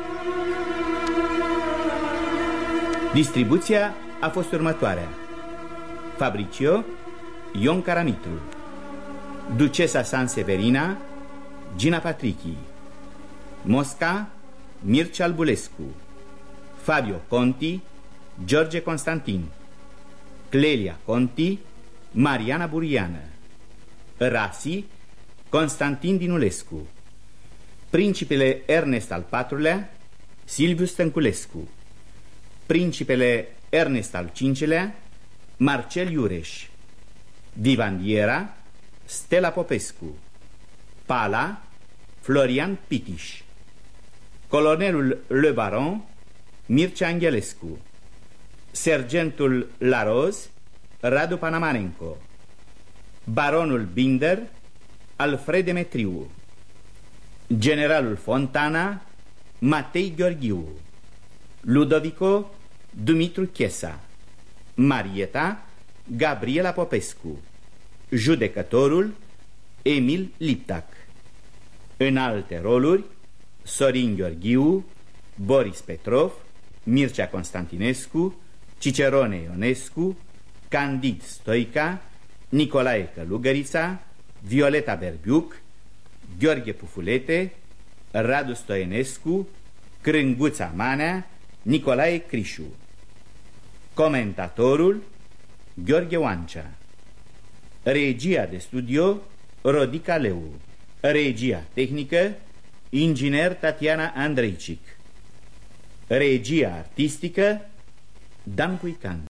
Distribuția a fost următoarea: Fabricio, Ion Caramitru; Ducesa Sanseverina, Gina Patrichi; Mosca, Mircea Albulescu; Fabio Conti, George Constantin; Clelia Conti, Mariana Buriană; Rasi, Constantin Dinulescu; Principele Ernest al IV-lea, Silviu Stănculescu; Principele Ernest al V-lea, Marcel Iureș; Vivandiera, Stella Popescu; Pala, Florian Pitiș; Colonelul Le Baron, Mircea Angelescu; Sergentul Laroz, Radu Panamarenco; Baronul Binder, Alfred Demetriu; Generalul Fontana, Matei Gheorghiu; Ludovico, Dumitru Chesa; Marieta, Gabriela Popescu; Judecătorul, Emil Liptac. În alte roluri, Sorin Gheorghiu, Boris Petrov, Mircea Constantinescu, Cicerone Ionescu, Candid Stoica, Nicolae Călugărița, Violeta Berbiuc, Gheorghe Pufulete, Radu Stoenescu, Crânguța Manea, Nicolae Crișu. Comentatorul, Gheorghe Oancea. Regia de studio, Rodica Leu. Regia tehnică, inginer Tatiana Andreicic. Regia artistică, Dan Cuican.